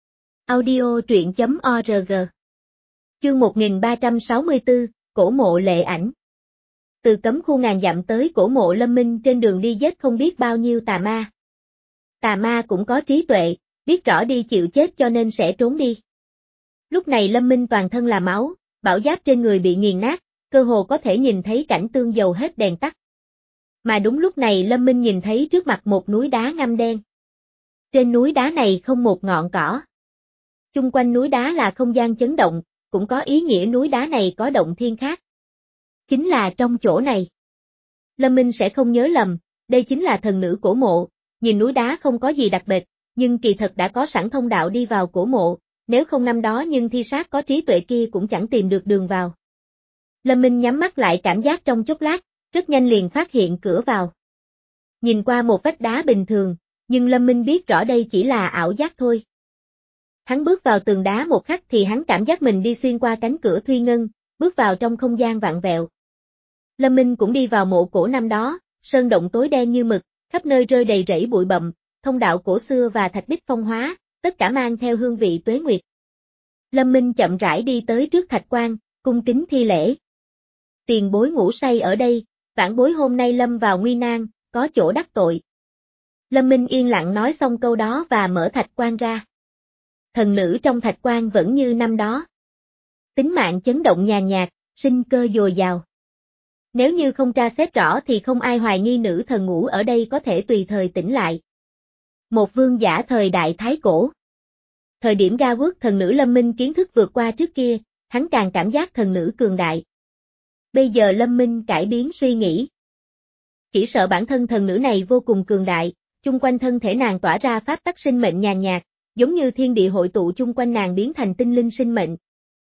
Audio truyện chấm org. Chương một nghìn ba trăm sáu mươi tư, cổ mộ lệ ảnh. Từ cấm khu ngàn dặm tới cổ mộ Lâm Minh trên đường đi giết không biết bao nhiêu tà ma. Tà ma cũng có trí tuệ, biết rõ đi chịu chết cho nên sẽ trốn đi. Lúc này Lâm Minh toàn thân là máu, bảo giáp trên người bị nghiền nát, cơ hồ có thể nhìn thấy cảnh tương dầu hết đèn tắt. Mà đúng lúc này Lâm Minh nhìn thấy trước mặt một núi đá ngăm đen. Trên núi đá này không một ngọn cỏ. Chung quanh núi đá là không gian chấn động, cũng có ý nghĩa núi đá này có động thiên khác. Chính là trong chỗ này. Lâm Minh sẽ không nhớ lầm, đây chính là thần nữ cổ mộ, nhìn núi đá không có gì đặc biệt, nhưng kỳ thật đã có sẵn thông đạo đi vào cổ mộ, nếu không năm đó nhưng thi sát có trí tuệ kia cũng chẳng tìm được đường vào. Lâm Minh nhắm mắt lại cảm giác trong chốc lát, rất nhanh liền phát hiện cửa vào. Nhìn qua một vách đá bình thường, nhưng Lâm Minh biết rõ đây chỉ là ảo giác thôi. Hắn bước vào tường đá một khắc thì hắn cảm giác mình đi xuyên qua cánh cửa thủy ngân, bước vào trong không gian vạn vẹo. Lâm Minh cũng đi vào mộ cổ năm đó, sơn động tối đen như mực, khắp nơi rơi đầy rẫy bụi bặm, thông đạo cổ xưa và thạch bích phong hóa, tất cả mang theo hương vị tuế nguyệt. Lâm Minh chậm rãi đi tới trước thạch quan, cung kính thi lễ. Tiền bối ngủ say ở đây, vãn bối hôm nay lâm vào nguy nan, có chỗ đắc tội. Lâm Minh yên lặng nói xong câu đó và mở thạch quan ra. Thần nữ trong thạch quan vẫn như năm đó. Tính mạng chấn động nhàn nhạt, sinh cơ dồi dào. Nếu như không tra xét rõ thì không ai hoài nghi nữ thần ngủ ở đây có thể tùy thời tỉnh lại. Một vương giả thời đại Thái Cổ. Thời điểm ga quốc thần nữ Lâm Minh kiến thức vượt qua trước kia, hắn càng cảm giác thần nữ cường đại. Bây giờ Lâm Minh cải biến suy nghĩ. Chỉ sợ bản thân thần nữ này vô cùng cường đại, chung quanh thân thể nàng tỏa ra pháp tắc sinh mệnh nhàn nhạt, giống như thiên địa hội tụ chung quanh nàng biến thành tinh linh sinh mệnh.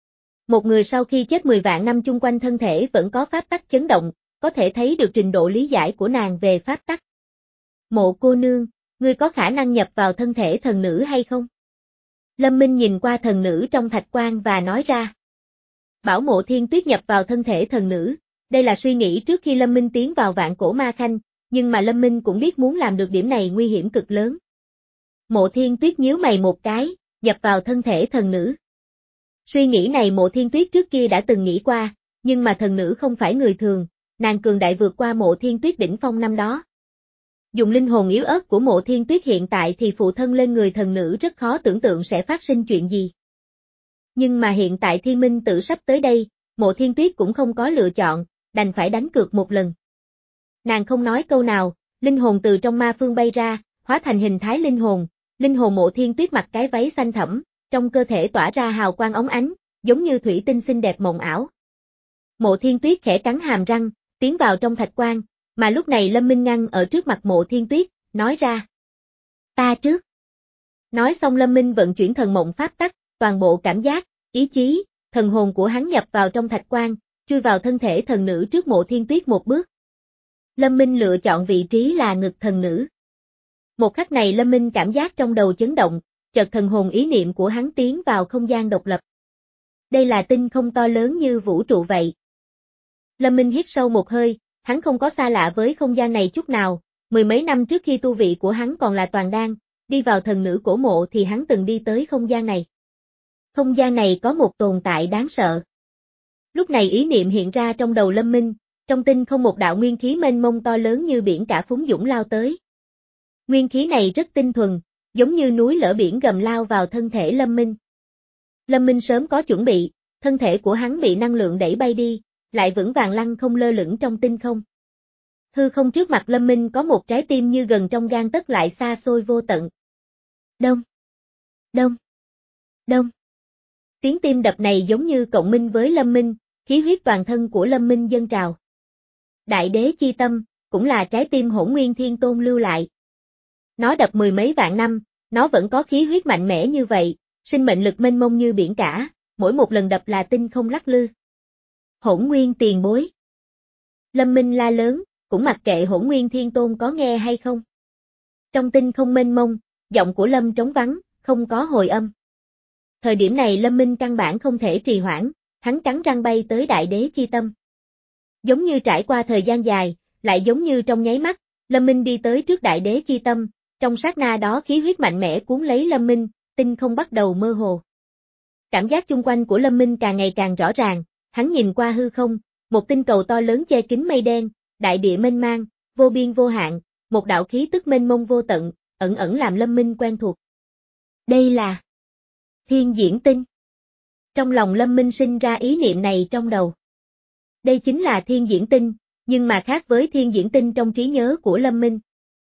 Một người sau khi chết mười vạn năm chung quanh thân thể vẫn có pháp tắc chấn động, có thể thấy được trình độ lý giải của nàng về pháp tắc. Mộ cô nương, ngươi có khả năng nhập vào thân thể thần nữ hay không? Lâm Minh nhìn qua thần nữ trong thạch quan và nói ra. Bảo Mộ Thiên Tuyết nhập vào thân thể thần nữ, đây là suy nghĩ trước khi Lâm Minh tiến vào Vạn Cổ Ma Khanh, nhưng mà Lâm Minh cũng biết muốn làm được điểm này nguy hiểm cực lớn. Mộ Thiên Tuyết nhíu mày một cái, nhập vào thân thể thần nữ. Suy nghĩ này Mộ Thiên Tuyết trước kia đã từng nghĩ qua, nhưng mà thần nữ không phải người thường, nàng cường đại vượt qua Mộ Thiên Tuyết đỉnh phong năm đó. Dùng linh hồn yếu ớt của Mộ Thiên Tuyết hiện tại thì phụ thân lên người thần nữ rất khó tưởng tượng sẽ phát sinh chuyện gì. Nhưng mà hiện tại Thiên Minh Tử sắp tới đây, Mộ Thiên Tuyết cũng không có lựa chọn, đành phải đánh cược một lần. Nàng không nói câu nào, linh hồn từ trong ma phương bay ra, hóa thành hình thái linh hồn, linh hồn Mộ Thiên Tuyết mặc cái váy xanh thẫm, trong cơ thể tỏa ra hào quang óng ánh, giống như thủy tinh xinh đẹp mộng ảo. Mộ Thiên Tuyết khẽ cắn hàm răng, tiến vào trong thạch quan, mà lúc này Lâm Minh ngăn ở trước mặt Mộ Thiên Tuyết, nói ra. Ta trước. Nói xong Lâm Minh vận chuyển thần mộng pháp tắc, toàn bộ cảm giác, ý chí, thần hồn của hắn nhập vào trong thạch quan, chui vào thân thể thần nữ trước Mộ Thiên Tuyết một bước. Lâm Minh lựa chọn vị trí là ngực thần nữ. Một khắc này Lâm Minh cảm giác trong đầu chấn động, chợt thần hồn ý niệm của hắn tiến vào không gian độc lập. Đây là tinh không to lớn như vũ trụ vậy. Lâm Minh hít sâu một hơi, hắn không có xa lạ với không gian này chút nào, mười mấy năm trước khi tu vị của hắn còn là toàn đan, đi vào thần nữ cổ mộ thì hắn từng đi tới không gian này. Không gian này có một tồn tại đáng sợ. Lúc này ý niệm hiện ra trong đầu Lâm Minh, trong tinh không một đạo nguyên khí mênh mông to lớn như biển cả phúng dũng lao tới. Nguyên khí này rất tinh thuần, giống như núi lở biển gầm lao vào thân thể Lâm Minh. Lâm Minh sớm có chuẩn bị, thân thể của hắn bị năng lượng đẩy bay đi, lại vững vàng lăng không lơ lửng trong tinh không. Hư không trước mặt Lâm Minh có một trái tim như gần trong gang tấc lại xa xôi vô tận. Đông, đông, đông. Tiếng tim đập này giống như cộng minh với Lâm Minh, khí huyết toàn thân của Lâm Minh dâng trào. Đại đế chi tâm, cũng là trái tim Hỗn Nguyên Thiên Tôn lưu lại. Nó đập mười mấy vạn năm, nó vẫn có khí huyết mạnh mẽ như vậy, sinh mệnh lực mênh mông như biển cả, mỗi một lần đập là tinh không lắc lư. Hỗn Nguyên tiền bối. Lâm Minh la lớn, cũng mặc kệ Hỗn Nguyên Thiên Tôn có nghe hay không. Trong tinh không mênh mông, giọng của Lâm trống vắng, không có hồi âm. Thời điểm này Lâm Minh căn bản không thể trì hoãn, hắn cắn răng bay tới đại đế chi tâm. Giống như trải qua thời gian dài, lại giống như trong nháy mắt, Lâm Minh đi tới trước đại đế chi tâm, trong sát na đó khí huyết mạnh mẽ cuốn lấy Lâm Minh, tinh không bắt đầu mơ hồ. Cảm giác chung quanh của Lâm Minh càng ngày càng rõ ràng, hắn nhìn qua hư không, một tinh cầu to lớn che kín mây đen, đại địa mênh mang, vô biên vô hạn, một đạo khí tức mênh mông vô tận, ẩn ẩn làm Lâm Minh quen thuộc. Đây là Thiên Diễn Tinh. Trong lòng Lâm Minh sinh ra ý niệm này trong đầu. Đây chính là Thiên Diễn Tinh, nhưng mà khác với Thiên Diễn Tinh trong trí nhớ của Lâm Minh.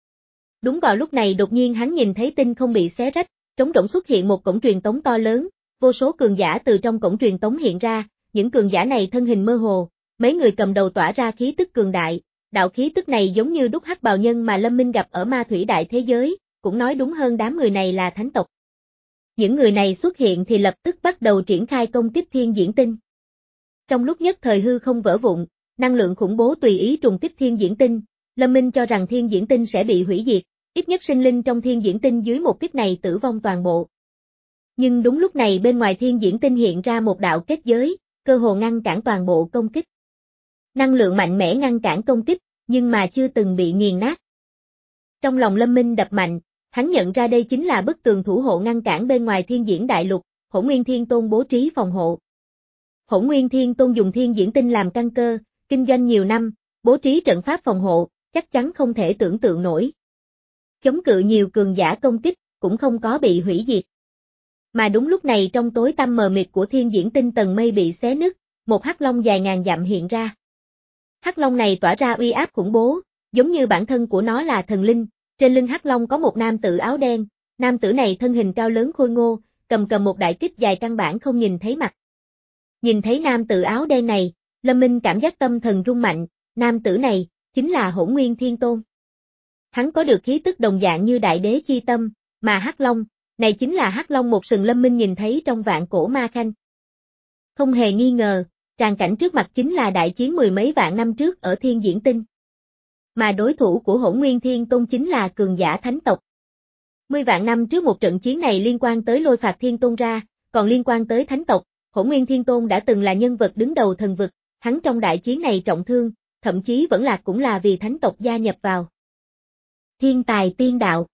Đúng vào lúc này đột nhiên hắn nhìn thấy tinh không bị xé rách, trống rỗng xuất hiện một cổng truyền tống to lớn, vô số cường giả từ trong cổng truyền tống hiện ra, những cường giả này thân hình mơ hồ, mấy người cầm đầu tỏa ra khí tức cường đại, đạo khí tức này giống như đúc hắc bào nhân mà Lâm Minh gặp ở ma thủy đại thế giới, cũng nói đúng hơn đám người này là thánh tộc. Những người này xuất hiện thì lập tức bắt đầu triển khai công kích Thiên Diễn Tinh. Trong lúc nhất thời hư không vỡ vụn, năng lượng khủng bố tùy ý trùng kích Thiên Diễn Tinh, Lâm Minh cho rằng Thiên Diễn Tinh sẽ bị hủy diệt, ít nhất sinh linh trong Thiên Diễn Tinh dưới một kích này tử vong toàn bộ. Nhưng đúng lúc này bên ngoài Thiên Diễn Tinh hiện ra một đạo kết giới, cơ hồ ngăn cản toàn bộ công kích. Năng lượng mạnh mẽ ngăn cản công kích, nhưng mà chưa từng bị nghiền nát. Trong lòng Lâm Minh đập mạnh, hắn nhận ra đây chính là bức tường thủ hộ ngăn cản bên ngoài Thiên Diễn Đại Lục, Hỗn Nguyên Thiên Tôn bố trí phòng hộ. Hỗn Nguyên Thiên Tôn dùng Thiên Diễn Tinh làm căn cơ, kinh doanh nhiều năm, bố trí trận pháp phòng hộ, chắc chắn không thể tưởng tượng nổi. Chống cự nhiều cường giả công kích, cũng không có bị hủy diệt. Mà đúng lúc này trong tối tăm mờ mịt của Thiên Diễn Tinh tầng mây bị xé nứt, một hắc long dài ngàn dặm hiện ra. Hắc long này tỏa ra uy áp khủng bố, giống như bản thân của nó là thần linh, trên lưng hắc long có một nam tử áo đen, nam tử này thân hình cao lớn khôi ngô, cầm cầm một đại kích dài căn bản không nhìn thấy mặt. Nhìn thấy nam tử áo đen này, Lâm Minh cảm giác tâm thần rung mạnh, nam tử này, chính là Hỗn Nguyên Thiên Tôn. Hắn có được khí tức đồng dạng như đại đế chi tâm, mà hắc long, này chính là hắc long một sừng Lâm Minh nhìn thấy trong vạn cổ ma khanh. Không hề nghi ngờ, tràng cảnh trước mặt chính là đại chiến mười mấy vạn năm trước ở Thiên Diễn Tinh. Mà đối thủ của Hỗn Nguyên Thiên Tôn chính là cường giả thánh tộc. Mười vạn năm trước một trận chiến này liên quan tới Lôi Phạt Thiên Tôn ra, còn liên quan tới thánh tộc, Hỗn Nguyên Thiên Tôn đã từng là nhân vật đứng đầu thần vực, hắn trong đại chiến này trọng thương, thậm chí vẫn lạc cũng là vì thánh tộc gia nhập vào. Thiên tài tiên đạo.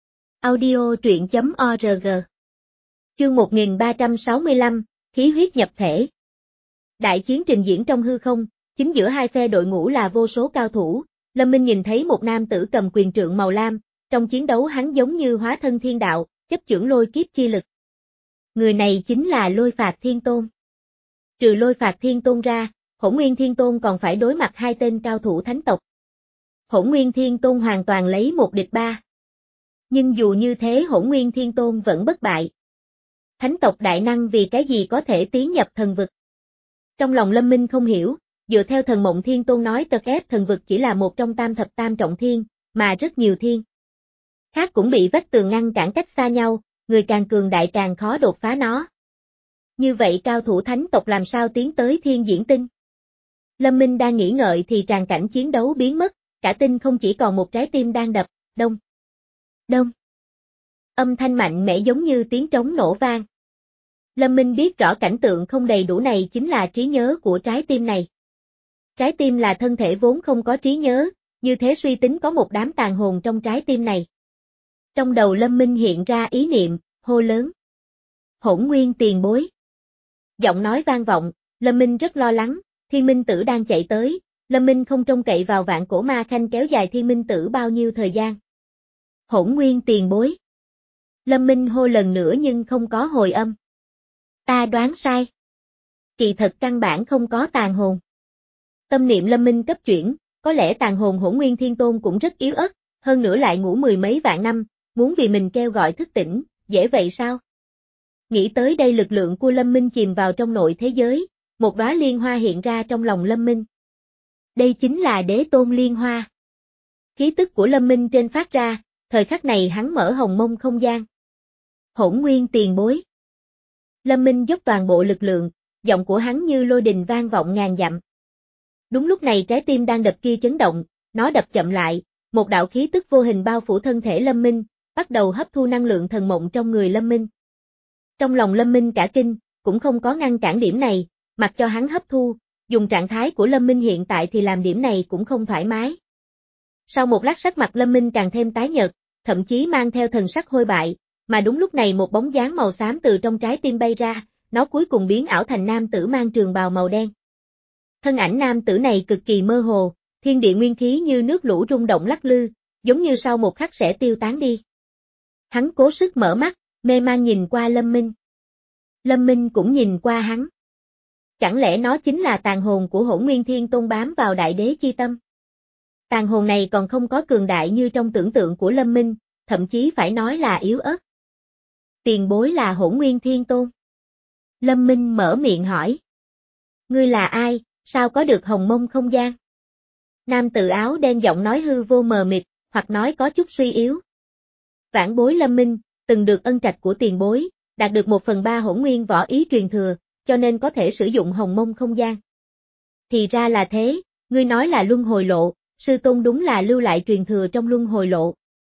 Audio truyện chấm org. Chương một nghìn ba trăm sáu mươi lăm, khí huyết nhập thể. Đại chiến trình diễn trong hư không, chính giữa hai phe đội ngũ là vô số cao thủ, Lâm Minh nhìn thấy một nam tử cầm quyền trượng màu lam, trong chiến đấu hắn giống như hóa thân thiên đạo, chấp chưởng lôi kiếp chi lực. Người này chính là Lôi Phạt Thiên Tôn. Trừ Lôi Phạt Thiên Tôn ra, Hỗn Nguyên Thiên Tôn còn phải đối mặt hai tên cao thủ thánh tộc. Hỗn Nguyên Thiên Tôn hoàn toàn lấy một địch ba. Nhưng dù như thế Hỗn Nguyên Thiên Tôn vẫn bất bại. Thánh tộc đại năng vì cái gì có thể tiến nhập thần vực? Trong lòng Lâm Minh không hiểu, dựa theo Thần Mộng Thiên Tôn nói tật ép thần vực chỉ là một trong tam thập tam trọng thiên, mà rất nhiều thiên khác cũng bị vách tường ngăn cản cách xa nhau, người càng cường đại càng khó đột phá nó. Như vậy cao thủ thánh tộc làm sao tiến tới Thiên Diễn Tinh? Lâm Minh đang nghĩ ngợi thì tràng cảnh chiến đấu biến mất, cả tinh không chỉ còn một trái tim đang đập, đông, đông. Âm thanh mạnh mẽ giống như tiếng trống nổ vang. Lâm Minh biết rõ cảnh tượng không đầy đủ này chính là trí nhớ của trái tim này. Trái tim là thân thể vốn không có trí nhớ, như thế suy tính có một đám tàn hồn trong trái tim này. Trong đầu Lâm Minh hiện ra ý niệm, hô lớn. Hỗn Nguyên tiền bối. Giọng nói vang vọng, Lâm Minh rất lo lắng, Thiên Minh Tử đang chạy tới, Lâm Minh không trông cậy vào vạn cổ ma khanh kéo dài Thiên Minh Tử bao nhiêu thời gian. Hỗn Nguyên tiền bối. Lâm Minh hô lần nữa nhưng không có hồi âm. Ta đoán sai. Kỳ thật căn bản không có tàn hồn. Tâm niệm Lâm Minh cấp chuyển, có lẽ tàn hồn Hỗn Nguyên Thiên Tôn cũng rất yếu ớt, hơn nữa lại ngủ mười mấy vạn năm, muốn vì mình kêu gọi thức tỉnh, dễ vậy sao? Nghĩ tới đây lực lượng của Lâm Minh chìm vào trong nội thế giới, một đóa liên hoa hiện ra trong lòng Lâm Minh. Đây chính là Đế Tôn Liên Hoa. Khí tức của Lâm Minh trên phát ra, thời khắc này hắn mở hồng mông không gian. Hỗn Nguyên tiền bối. Lâm Minh dốc toàn bộ lực lượng, giọng của hắn như lôi đình vang vọng ngàn dặm. Đúng lúc này trái tim đang đập kia chấn động, nó đập chậm lại, một đạo khí tức vô hình bao phủ thân thể Lâm Minh, bắt đầu hấp thu năng lượng thần mộng trong người Lâm Minh. Trong lòng Lâm Minh cả kinh, cũng không có ngăn cản điểm này, mặc cho hắn hấp thu, dùng trạng thái của Lâm Minh hiện tại thì làm điểm này cũng không thoải mái. Sau một lát sắc mặt Lâm Minh càng thêm tái nhợt, thậm chí mang theo thần sắc hôi bại, mà đúng lúc này một bóng dáng màu xám từ trong trái tim bay ra, nó cuối cùng biến ảo thành nam tử mang trường bào màu đen. Thân ảnh nam tử này cực kỳ mơ hồ, thiên địa nguyên khí như nước lũ rung động lắc lư, giống như sau một khắc sẽ tiêu tán đi. Hắn cố sức mở mắt, mê man nhìn qua Lâm Minh. Lâm Minh cũng nhìn qua hắn. Chẳng lẽ nó chính là tàn hồn của Hỗn Nguyên Thiên Tôn bám vào Đại Đế chi tâm? Tàn hồn này còn không có cường đại như trong tưởng tượng của Lâm Minh, thậm chí phải nói là yếu ớt. Tiền bối là Hỗn Nguyên Thiên Tôn. Lâm Minh mở miệng hỏi. Ngươi là ai, sao có được hồng mông không gian? Nam tử áo đen giọng nói hư vô mờ mịt, hoặc nói có chút suy yếu. Vãn bối Lâm Minh, từng được ân trạch của tiền bối, đạt được một phần ba hỗn nguyên võ ý truyền thừa, cho nên có thể sử dụng hồng mông không gian. Thì ra là thế, ngươi nói là luân hồi lộ, sư tôn đúng là lưu lại truyền thừa trong luân hồi lộ.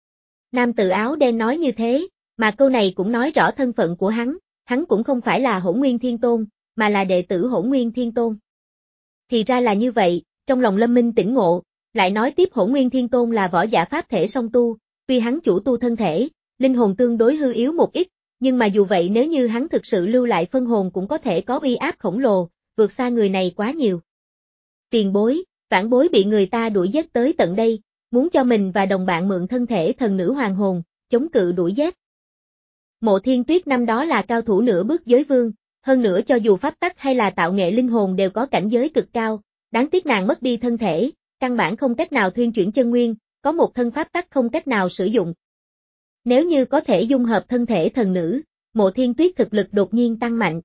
Nam tử áo đen nói như thế, mà câu này cũng nói rõ thân phận của hắn, hắn cũng không phải là Hỗn Nguyên Thiên Tôn, mà là đệ tử Hỗn Nguyên Thiên Tôn. Thì ra là như vậy, trong lòng Lâm Minh tỉnh ngộ, lại nói tiếp Hỗn Nguyên Thiên Tôn là võ giả pháp thể song tu, tuy hắn chủ tu thân thể, linh hồn tương đối hư yếu một ít, nhưng mà dù vậy nếu như hắn thực sự lưu lại phân hồn cũng có thể có uy áp khổng lồ, vượt xa người này quá nhiều. Tiền bối, vãn bối bị người ta đuổi giết tới tận đây, muốn cho mình và đồng bạn mượn thân thể thần nữ hoàng hồn, chống cự đuổi giết. Mộ Thiên Tuyết năm đó là cao thủ nửa bước giới vương, hơn nữa cho dù pháp tắc hay là tạo nghệ linh hồn đều có cảnh giới cực cao, đáng tiếc nàng mất đi thân thể, căn bản không cách nào thuyên chuyển chân nguyên, có một thân pháp tắc không cách nào sử dụng. Nếu như có thể dung hợp thân thể thần nữ, Mộ Thiên Tuyết thực lực đột nhiên tăng mạnh.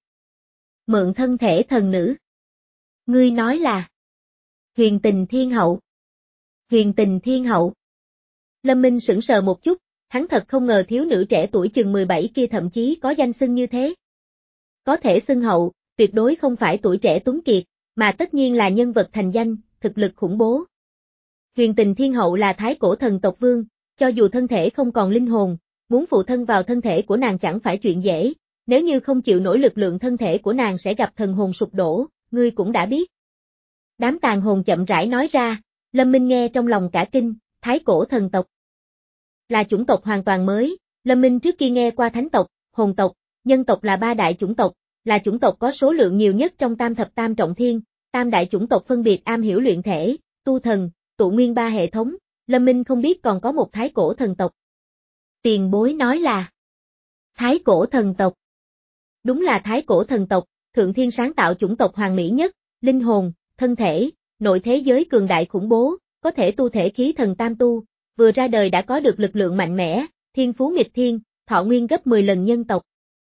Mượn thân thể thần nữ. Ngươi nói là Huyền Tình Thiên Hậu. Huyền Tình Thiên Hậu. Lâm Minh sững sờ một chút, hắn thật không ngờ thiếu nữ trẻ tuổi chừng mười bảy kia thậm chí có danh xưng như thế. Có thể xưng hậu, tuyệt đối không phải tuổi trẻ tuấn kiệt, mà tất nhiên là nhân vật thành danh, thực lực khủng bố. Huyền Tình Thiên Hậu là thái cổ thần tộc vương, cho dù thân thể không còn linh hồn, muốn phụ thân vào thân thể của nàng chẳng phải chuyện dễ, nếu như không chịu nổi lực lượng thân thể của nàng sẽ gặp thần hồn sụp đổ, ngươi cũng đã biết. Đám tàn hồn chậm rãi nói ra, Lâm Minh nghe trong lòng cả kinh, thái cổ thần tộc. Là chủng tộc hoàn toàn mới, Lâm Minh trước kia nghe qua thánh tộc, hồn tộc, nhân tộc là ba đại chủng tộc, là chủng tộc có số lượng nhiều nhất trong tam thập tam trọng thiên, tam đại chủng tộc phân biệt am hiểu luyện thể, tu thần, tụ nguyên ba hệ thống, Lâm Minh không biết còn có một thái cổ thần tộc. Tiền bối nói là thái cổ thần tộc. Đúng là thái cổ thần tộc, thượng thiên sáng tạo chủng tộc hoàn mỹ nhất, linh hồn, thân thể, nội thế giới cường đại khủng bố, có thể tu thể khí thần tam tu, vừa ra đời đã có được lực lượng mạnh mẽ, thiên phú nghịch thiên, thọ nguyên gấp mười lần nhân tộc.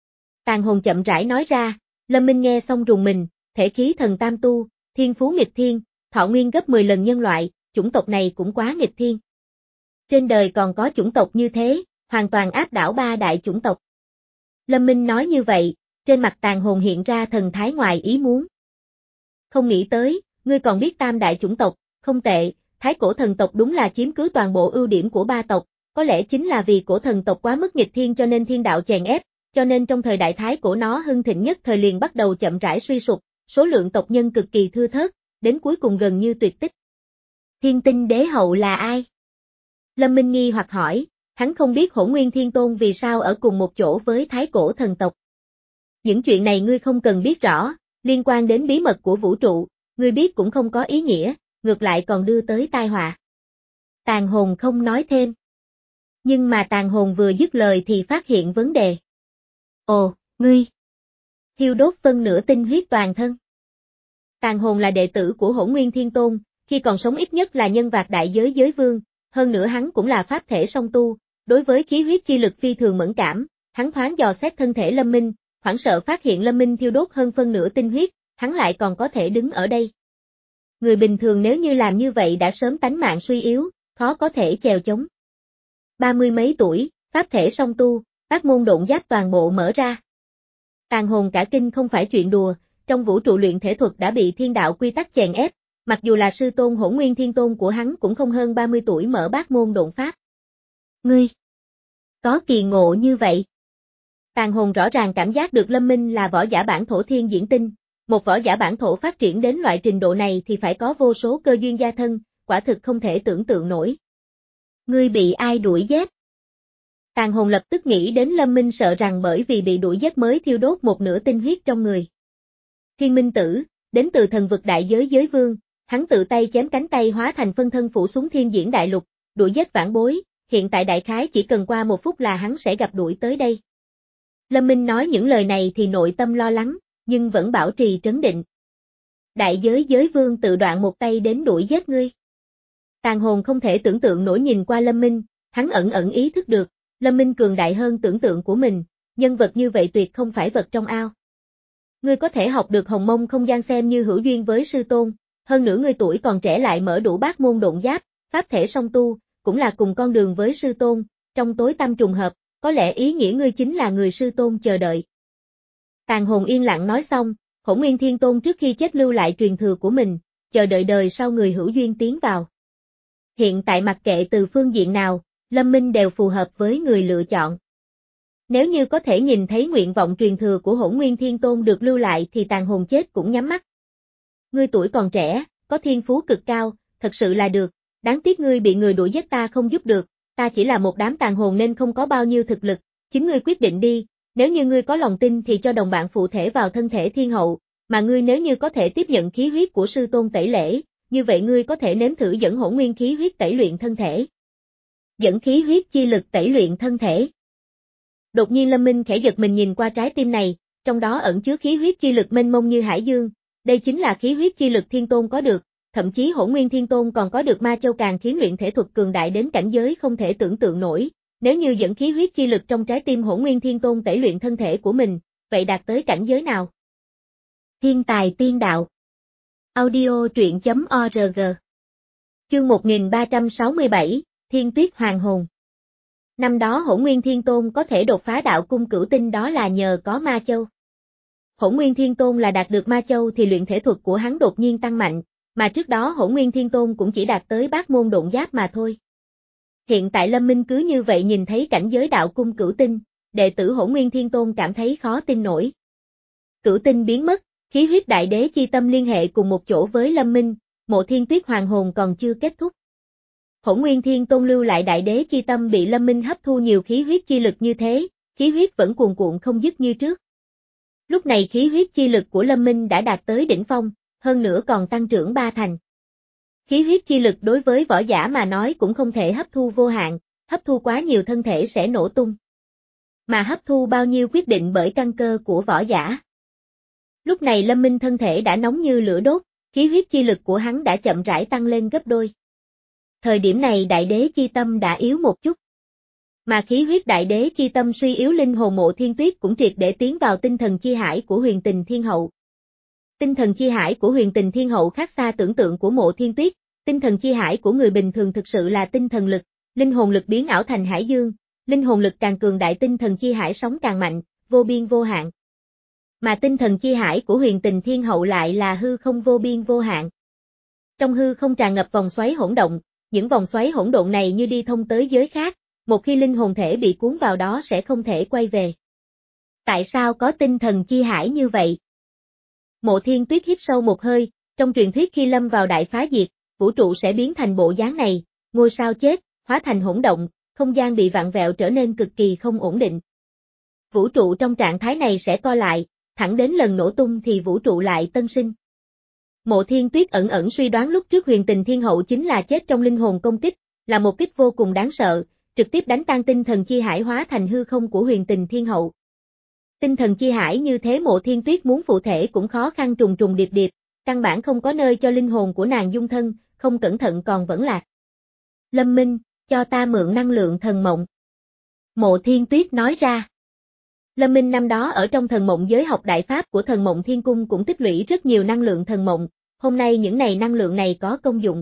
Tàn hồn chậm rãi nói ra, Lâm Minh nghe xong rùng mình, thể khí thần tam tu, thiên phú nghịch thiên, thọ nguyên gấp mười lần nhân loại, chủng tộc này cũng quá nghịch thiên. Trên đời còn có chủng tộc như thế, hoàn toàn áp đảo ba đại chủng tộc. Lâm Minh nói như vậy, trên mặt tàn hồn hiện ra thần thái ngoài ý muốn. Không nghĩ tới, ngươi còn biết tam đại chủng tộc, không tệ, thái cổ thần tộc đúng là chiếm cứ toàn bộ ưu điểm của ba tộc, có lẽ chính là vì cổ thần tộc quá mức nghịch thiên cho nên thiên đạo chèn ép, cho nên trong thời đại thái cổ nó hưng thịnh nhất thời liền bắt đầu chậm rãi suy sụp, số lượng tộc nhân cực kỳ thưa thớt, đến cuối cùng gần như tuyệt tích. Thiên Tinh Đế Hậu là ai? Lâm Minh nghi hoặc hỏi, hắn không biết Hỗn Nguyên Thiên Tôn vì sao ở cùng một chỗ với thái cổ thần tộc. Những chuyện này ngươi không cần biết rõ, liên quan đến bí mật của vũ trụ, ngươi biết cũng không có ý nghĩa, ngược lại còn đưa tới tai họa. Tàn hồn không nói thêm. Nhưng mà tàn hồn vừa dứt lời thì phát hiện vấn đề. Ồ, ngươi! Thiêu đốt phân nửa tinh huyết toàn thân. Tàn hồn là đệ tử của Hỗn Nguyên Thiên Tôn, khi còn sống ít nhất là nhân vật đại giới giới vương, hơn nữa hắn cũng là pháp thể song tu, đối với khí huyết chi lực phi thường mẫn cảm, hắn thoáng dò xét thân thể Lâm Minh, hoảng sợ phát hiện Lâm Minh thiêu đốt hơn phân nửa tinh huyết, hắn lại còn có thể đứng ở đây. Người bình thường nếu như làm như vậy đã sớm tánh mạng suy yếu, khó có thể chèo chống. Ba mươi mấy tuổi, pháp thể song tu, bát môn độn giáp toàn bộ mở ra. Tàn hồn cả kinh không phải chuyện đùa, trong vũ trụ luyện thể thuật đã bị thiên đạo quy tắc chèn ép, mặc dù là sư tôn Hỗn Nguyên Thiên Tôn của hắn cũng không hơn ba mươi tuổi mở bát môn độn pháp. Ngươi! Có kỳ ngộ như vậy. Tàn hồn rõ ràng cảm giác được Lâm Minh là võ giả bản thổ thiên diễn tinh, một võ giả bản thổ phát triển đến loại trình độ này thì phải có vô số cơ duyên gia thân, quả thực không thể tưởng tượng nổi. Ngươi bị ai đuổi giết? Tàn hồn lập tức nghĩ đến Lâm Minh sợ rằng bởi vì bị đuổi giết mới thiêu đốt một nửa tinh huyết trong người. Thiên Minh Tử, đến từ thần vực đại giới giới vương, hắn tự tay chém cánh tay hóa thành phân thân phủ xuống thiên diễn đại lục, đuổi giết vãn bối, hiện tại đại khái chỉ cần qua một phút là hắn sẽ gặp đuổi tới đây. Lâm Minh nói những lời này thì nội tâm lo lắng, nhưng vẫn bảo trì trấn định. Đại giới giới vương tự đoạn một tay đến đuổi giết ngươi. Tàn hồn không thể tưởng tượng nổi nhìn qua Lâm Minh, hắn ẩn ẩn ý thức được, Lâm Minh cường đại hơn tưởng tượng của mình, nhân vật như vậy tuyệt không phải vật trong ao. Ngươi có thể học được hồng mông không gian xem như hữu duyên với sư tôn, hơn nữa ngươi tuổi còn trẻ lại mở đủ bát môn độn giáp, pháp thể song tu, cũng là cùng con đường với sư tôn, trong tối tâm trùng hợp, có lẽ ý nghĩa ngươi chính là người sư tôn chờ đợi. Tàn hồn yên lặng nói xong, Hỗn Nguyên Thiên Tôn trước khi chết lưu lại truyền thừa của mình, chờ đợi đời sau người hữu duyên tiến vào. Hiện tại mặc kệ từ phương diện nào, Lâm Minh đều phù hợp với người lựa chọn. Nếu như có thể nhìn thấy nguyện vọng truyền thừa của Hỗn Nguyên Thiên Tôn được lưu lại thì tàn hồn chết cũng nhắm mắt. Ngươi tuổi còn trẻ, có thiên phú cực cao, thật sự là được, đáng tiếc ngươi bị người đuổi giết ta không giúp được, ta chỉ là một đám tàn hồn nên không có bao nhiêu thực lực, chính ngươi quyết định đi, nếu như ngươi có lòng tin thì cho đồng bạn phụ thể vào thân thể thiên hậu, mà ngươi nếu như có thể tiếp nhận khí huyết của sư tôn tẩy lễ, như vậy ngươi có thể nếm thử dẫn hỗn nguyên khí huyết tẩy luyện thân thể. Dẫn khí huyết chi lực tẩy luyện thân thể. Đột nhiên Lâm Minh khẽ giật mình nhìn qua trái tim này, trong đó ẩn chứa khí huyết chi lực mênh mông như hải dương, đây chính là khí huyết chi lực thiên tôn có được, thậm chí Hỗn Nguyên Thiên Tôn còn có được ma châu càng khiến luyện thể thuật cường đại đến cảnh giới không thể tưởng tượng nổi, nếu như dẫn khí huyết chi lực trong trái tim Hỗn Nguyên Thiên Tôn tẩy luyện thân thể của mình, vậy đạt tới cảnh giới nào? Thiên tài tiên đạo. Audio truyện chấm org. Chương một nghìn ba trăm sáu mươi bảy, Thiên Tuyết Hoàng Hồn. Năm đó Hỗn Nguyên Thiên Tôn có thể đột phá đạo cung cửu tinh đó là nhờ có ma châu. Hỗn Nguyên Thiên Tôn là đạt được ma châu thì luyện thể thuật của hắn đột nhiên tăng mạnh, mà trước đó Hỗn Nguyên Thiên Tôn cũng chỉ đạt tới bát môn độn giáp mà thôi. Hiện tại Lâm Minh cứ như vậy nhìn thấy cảnh giới đạo cung cửu tinh, đệ tử Hỗn Nguyên Thiên Tôn cảm thấy khó tin nổi. Cửu tinh biến mất, khí huyết đại đế chi tâm liên hệ cùng một chỗ với Lâm Minh, mộ Thiên Tuyết Hoàng Hồn còn chưa kết thúc. Hỗn Nguyên Thiên Tôn lưu lại đại đế chi tâm bị Lâm Minh hấp thu nhiều khí huyết chi lực như thế, khí huyết vẫn cuồn cuộn không dứt như trước. Lúc này khí huyết chi lực của Lâm Minh đã đạt tới đỉnh phong, hơn nữa còn tăng trưởng ba thành. Khí huyết chi lực đối với võ giả mà nói cũng không thể hấp thu vô hạn, hấp thu quá nhiều thân thể sẽ nổ tung. Mà hấp thu bao nhiêu quyết định bởi căn cơ của võ giả. Lúc này Lâm Minh thân thể đã nóng như lửa đốt, khí huyết chi lực của hắn đã chậm rãi tăng lên gấp đôi. Thời điểm này đại đế chi tâm đã yếu một chút. Mà khí huyết đại đế chi tâm suy yếu linh hồn mộ Thiên Tuyết cũng triệt để tiến vào tinh thần chi hải của Huyền Tình Thiên Hậu. Tinh thần chi hải của Huyền Tình Thiên Hậu khác xa tưởng tượng của mộ Thiên Tuyết, tinh thần chi hải của người bình thường thực sự là tinh thần lực, linh hồn lực biến ảo thành hải dương, linh hồn lực càng cường đại tinh thần chi hải sóng càng mạnh, vô biên vô hạn. Mà tinh thần chi hải của Huyền Tình Thiên Hậu lại là hư không vô biên vô hạn. Trong hư không tràn ngập vòng xoáy hỗn động, những vòng xoáy hỗn độn này như đi thông tới giới khác, một khi linh hồn thể bị cuốn vào đó sẽ không thể quay về. Tại sao có tinh thần chi hải như vậy? Mộ Thiên Tuyết hít sâu một hơi, trong truyền thuyết khi lâm vào đại phá diệt, vũ trụ sẽ biến thành bộ dáng này, ngôi sao chết, hóa thành hỗn động, không gian bị vặn vẹo trở nên cực kỳ không ổn định. Vũ trụ trong trạng thái này sẽ co lại, thẳng đến lần nổ tung thì vũ trụ lại tân sinh. Mộ Thiên Tuyết ẩn ẩn suy đoán lúc trước Huyền Tình Thiên Hậu chính là chết trong linh hồn công kích, là một kích vô cùng đáng sợ, trực tiếp đánh tan tinh thần chi hải hóa thành hư không của Huyền Tình Thiên Hậu. Tinh thần chi hải như thế Mộ Thiên Tuyết muốn phụ thể cũng khó khăn trùng trùng điệp điệp, căn bản không có nơi cho linh hồn của nàng dung thân, không cẩn thận còn vẫn lạc. Lâm Minh, cho ta mượn năng lượng thần mộng. Mộ Thiên Tuyết nói ra. Lâm Minh năm đó ở trong thần mộng giới học đại pháp của thần mộng thiên cung cũng tích lũy rất nhiều năng lượng thần mộng, hôm nay những này năng lượng này có công dụng.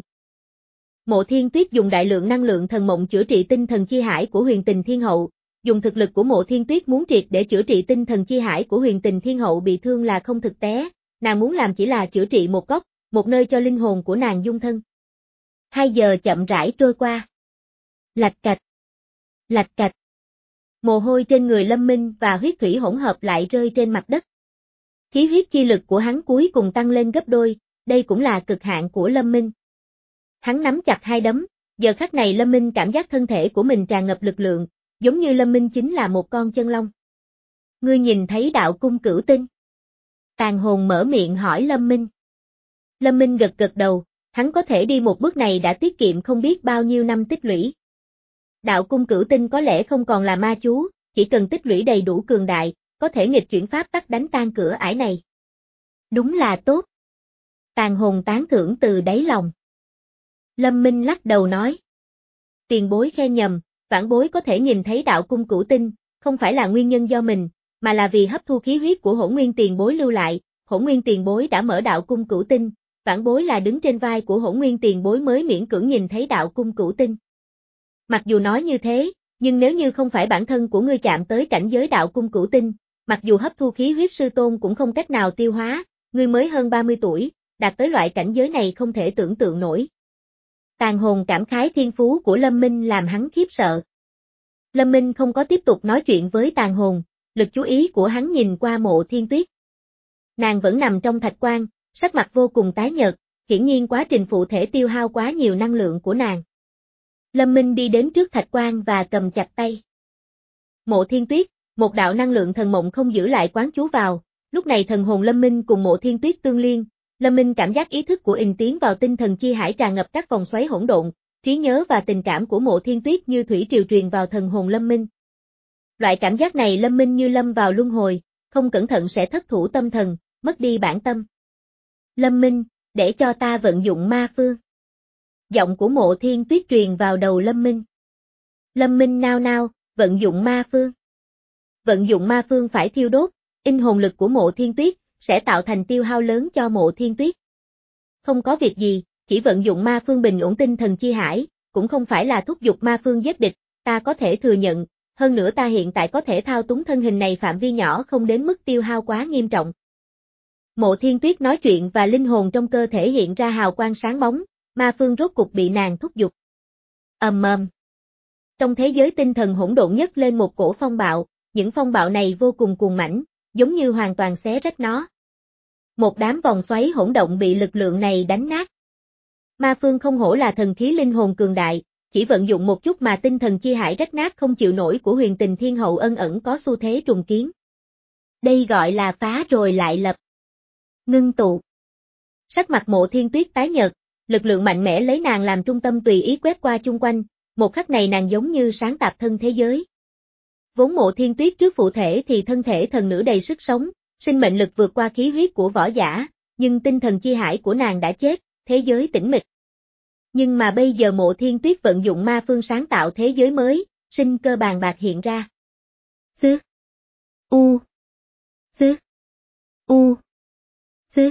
Mộ Thiên Tuyết dùng đại lượng năng lượng thần mộng chữa trị tinh thần chi hải của Huyền Tình Thiên Hậu, dùng thực lực của Mộ Thiên Tuyết muốn triệt để chữa trị tinh thần chi hải của Huyền Tình Thiên Hậu bị thương là không thực tế, nàng muốn làm chỉ là chữa trị một góc, một nơi cho linh hồn của nàng dung thân. Hai giờ chậm rãi trôi qua. Lạch cạch. Lạch cạch. Mồ hôi trên người Lâm Minh và huyết thủy hỗn hợp lại rơi trên mặt đất. Khí huyết chi lực của hắn cuối cùng tăng lên gấp đôi, đây cũng là cực hạn của Lâm Minh. Hắn nắm chặt hai đấm, giờ khắc này Lâm Minh cảm giác thân thể của mình tràn ngập lực lượng, giống như Lâm Minh chính là một con chân long. Ngươi nhìn thấy đạo cung cửu tinh. Tàn hồn mở miệng hỏi Lâm Minh. Lâm Minh gật gật đầu, hắn có thể đi một bước này đã tiết kiệm không biết bao nhiêu năm tích lũy. Đạo cung cửu tinh có lẽ không còn là ma chú, chỉ cần tích lũy đầy đủ cường đại, có thể nghịch chuyển pháp tắc đánh tan cửa ải này. Đúng là tốt. Tàn hồn tán thưởng từ đáy lòng. Lâm Minh lắc đầu nói. Tiền bối khen nhầm, vãn bối có thể nhìn thấy đạo cung cửu tinh, không phải là nguyên nhân do mình, mà là vì hấp thu khí huyết của Hỗn Nguyên tiền bối lưu lại, Hỗn Nguyên tiền bối đã mở đạo cung cửu tinh, vãn bối là đứng trên vai của Hỗn Nguyên tiền bối mới miễn cưỡng nhìn thấy đạo cung cửu tinh. Mặc dù nói như thế, nhưng nếu như không phải bản thân của ngươi chạm tới cảnh giới đạo cung cửu tinh, mặc dù hấp thu khí huyết sư tôn cũng không cách nào tiêu hóa, ngươi mới hơn ba mươi tuổi, đạt tới loại cảnh giới này không thể tưởng tượng nổi. Tàn hồn cảm khái thiên phú của Lâm Minh làm hắn khiếp sợ. Lâm Minh không có tiếp tục nói chuyện với tàn hồn, lực chú ý của hắn nhìn qua Mộ Thiên Tuyết. Nàng vẫn nằm trong thạch quan, sắc mặt vô cùng tái nhợt, hiển nhiên quá trình phụ thể tiêu hao quá nhiều năng lượng của nàng. Lâm Minh đi đến trước thạch quan và cầm chặt tay. Mộ Thiên Tuyết, một đạo năng lượng thần mộng không giữ lại quán chú vào, lúc này thần hồn Lâm Minh cùng Mộ Thiên Tuyết tương liên, Lâm Minh cảm giác ý thức của ình tiến vào tinh thần chi hải tràn ngập các vòng xoáy hỗn độn, trí nhớ và tình cảm của Mộ Thiên Tuyết như thủy triều truyền vào thần hồn Lâm Minh. Loại cảm giác này Lâm Minh như lâm vào luân hồi, không cẩn thận sẽ thất thủ tâm thần, mất đi bản tâm. Lâm Minh, để cho ta vận dụng ma phương. Giọng của Mộ Thiên Tuyết truyền vào đầu Lâm Minh. Lâm Minh nao nao, vận dụng ma phương. Vận dụng ma phương phải thiêu đốt, in hồn lực của Mộ Thiên Tuyết, sẽ tạo thành tiêu hao lớn cho Mộ Thiên Tuyết. Không có việc gì, chỉ vận dụng ma phương bình ổn tinh thần chi hải, cũng không phải là thúc giục ma phương giết địch, ta có thể thừa nhận, hơn nữa ta hiện tại có thể thao túng thân hình này phạm vi nhỏ không đến mức tiêu hao quá nghiêm trọng. Mộ Thiên Tuyết nói chuyện và linh hồn trong cơ thể hiện ra hào quang sáng bóng, ma phương rốt cục bị nàng thúc giục. Ầm ầm. Trong thế giới tinh thần hỗn độn nhất lên một cổ phong bạo, những phong bạo này vô cùng cuồng mãnh, giống như hoàn toàn xé rách nó. Một đám vòng xoáy hỗn động bị lực lượng này đánh nát. Ma phương không hổ là thần khí linh hồn cường đại, chỉ vận dụng một chút mà tinh thần chi hải rách nát không chịu nổi của Huyền Tình Thiên Hậu ân ẩn có xu thế trùng kiến. Đây gọi là phá rồi lại lập. Ngưng tụ. Sắc mặt Mộ Thiên Tuyết tái nhợt, lực lượng mạnh mẽ lấy nàng làm trung tâm tùy ý quét qua chung quanh, một khắc này nàng giống như sáng tạp thân thế giới. Vốn Mộ Thiên Tuyết trước phụ thể thì thân thể thần nữ đầy sức sống, sinh mệnh lực vượt qua khí huyết của võ giả, nhưng tinh thần chi hải của nàng đã chết, thế giới tĩnh mịch. Nhưng mà bây giờ Mộ Thiên Tuyết vận dụng ma phương sáng tạo thế giới mới, sinh cơ bàn bạc hiện ra. Xứ. U. Xứ. U. Xứ.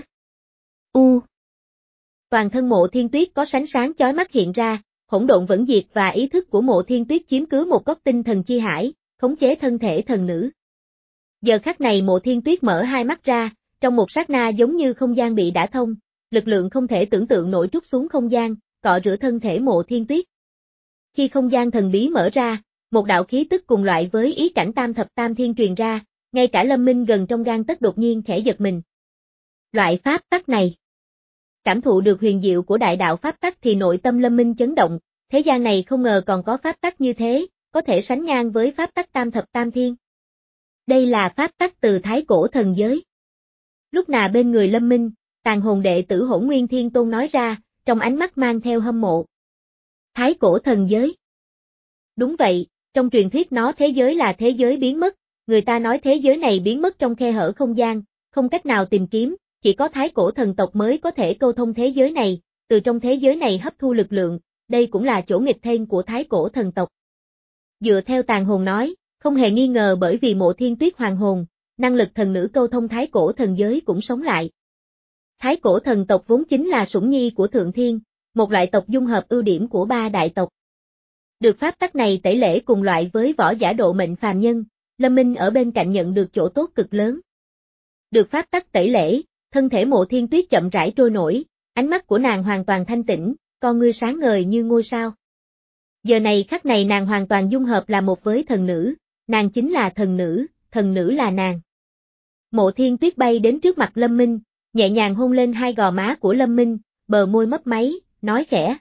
U. Toàn thân Mộ Thiên Tuyết có sánh sáng chói mắt hiện ra, hỗn độn vẫn diệt và ý thức của Mộ Thiên Tuyết chiếm cứ một góc tinh thần chi hải, khống chế thân thể thần nữ. Giờ khắc này Mộ Thiên Tuyết mở hai mắt ra, trong một sát na giống như không gian bị đả thông, lực lượng không thể tưởng tượng nổi trút xuống không gian, cọ rửa thân thể Mộ Thiên Tuyết. Khi không gian thần bí mở ra, một đạo khí tức cùng loại với ý cảnh tam thập tam thiên truyền ra, ngay cả Lâm Minh gần trong gang tấc đột nhiên khẽ giật mình. Loại pháp tắc này. Cảm thụ được huyền diệu của đại đạo pháp tắc thì nội tâm Lâm Minh chấn động, thế gian này không ngờ còn có pháp tắc như thế, có thể sánh ngang với pháp tắc tam thập tam thiên. Đây là pháp tắc từ thái cổ thần giới. Lúc nào bên người Lâm Minh, tàn hồn đệ tử Hỗn Nguyên Thiên Tôn nói ra, trong ánh mắt mang theo hâm mộ. Thái cổ thần giới. Đúng vậy, trong truyền thuyết nó thế giới là thế giới biến mất, người ta nói thế giới này biến mất trong khe hở không gian, không cách nào tìm kiếm, chỉ có thái cổ thần tộc mới có thể câu thông thế giới này, từ trong thế giới này hấp thu lực lượng, đây cũng là chỗ nghịch thiên của thái cổ thần tộc. Dựa theo tàn hồn nói, không hề nghi ngờ bởi vì Mộ Thiên Tuyết hoàng hồn, năng lực thần nữ câu thông thái cổ thần giới cũng sống lại. Thái cổ thần tộc vốn chính là sủng nhi của Thượng Thiên, một loại tộc dung hợp ưu điểm của ba đại tộc. Được pháp tắc này tẩy lễ cùng loại với võ giả độ mệnh phàm nhân, Lâm Minh ở bên cạnh nhận được chỗ tốt cực lớn. Được pháp tắc tẩy lễ, thân thể Mộ Thiên Tuyết chậm rãi trôi nổi, ánh mắt của nàng hoàn toàn thanh tĩnh, con ngươi sáng ngời như ngôi sao. Giờ này khắc này nàng hoàn toàn dung hợp là một với thần nữ, nàng chính là thần nữ, thần nữ là nàng. Mộ Thiên Tuyết bay đến trước mặt Lâm Minh, nhẹ nhàng hôn lên hai gò má của Lâm Minh, bờ môi mấp máy, nói khẽ.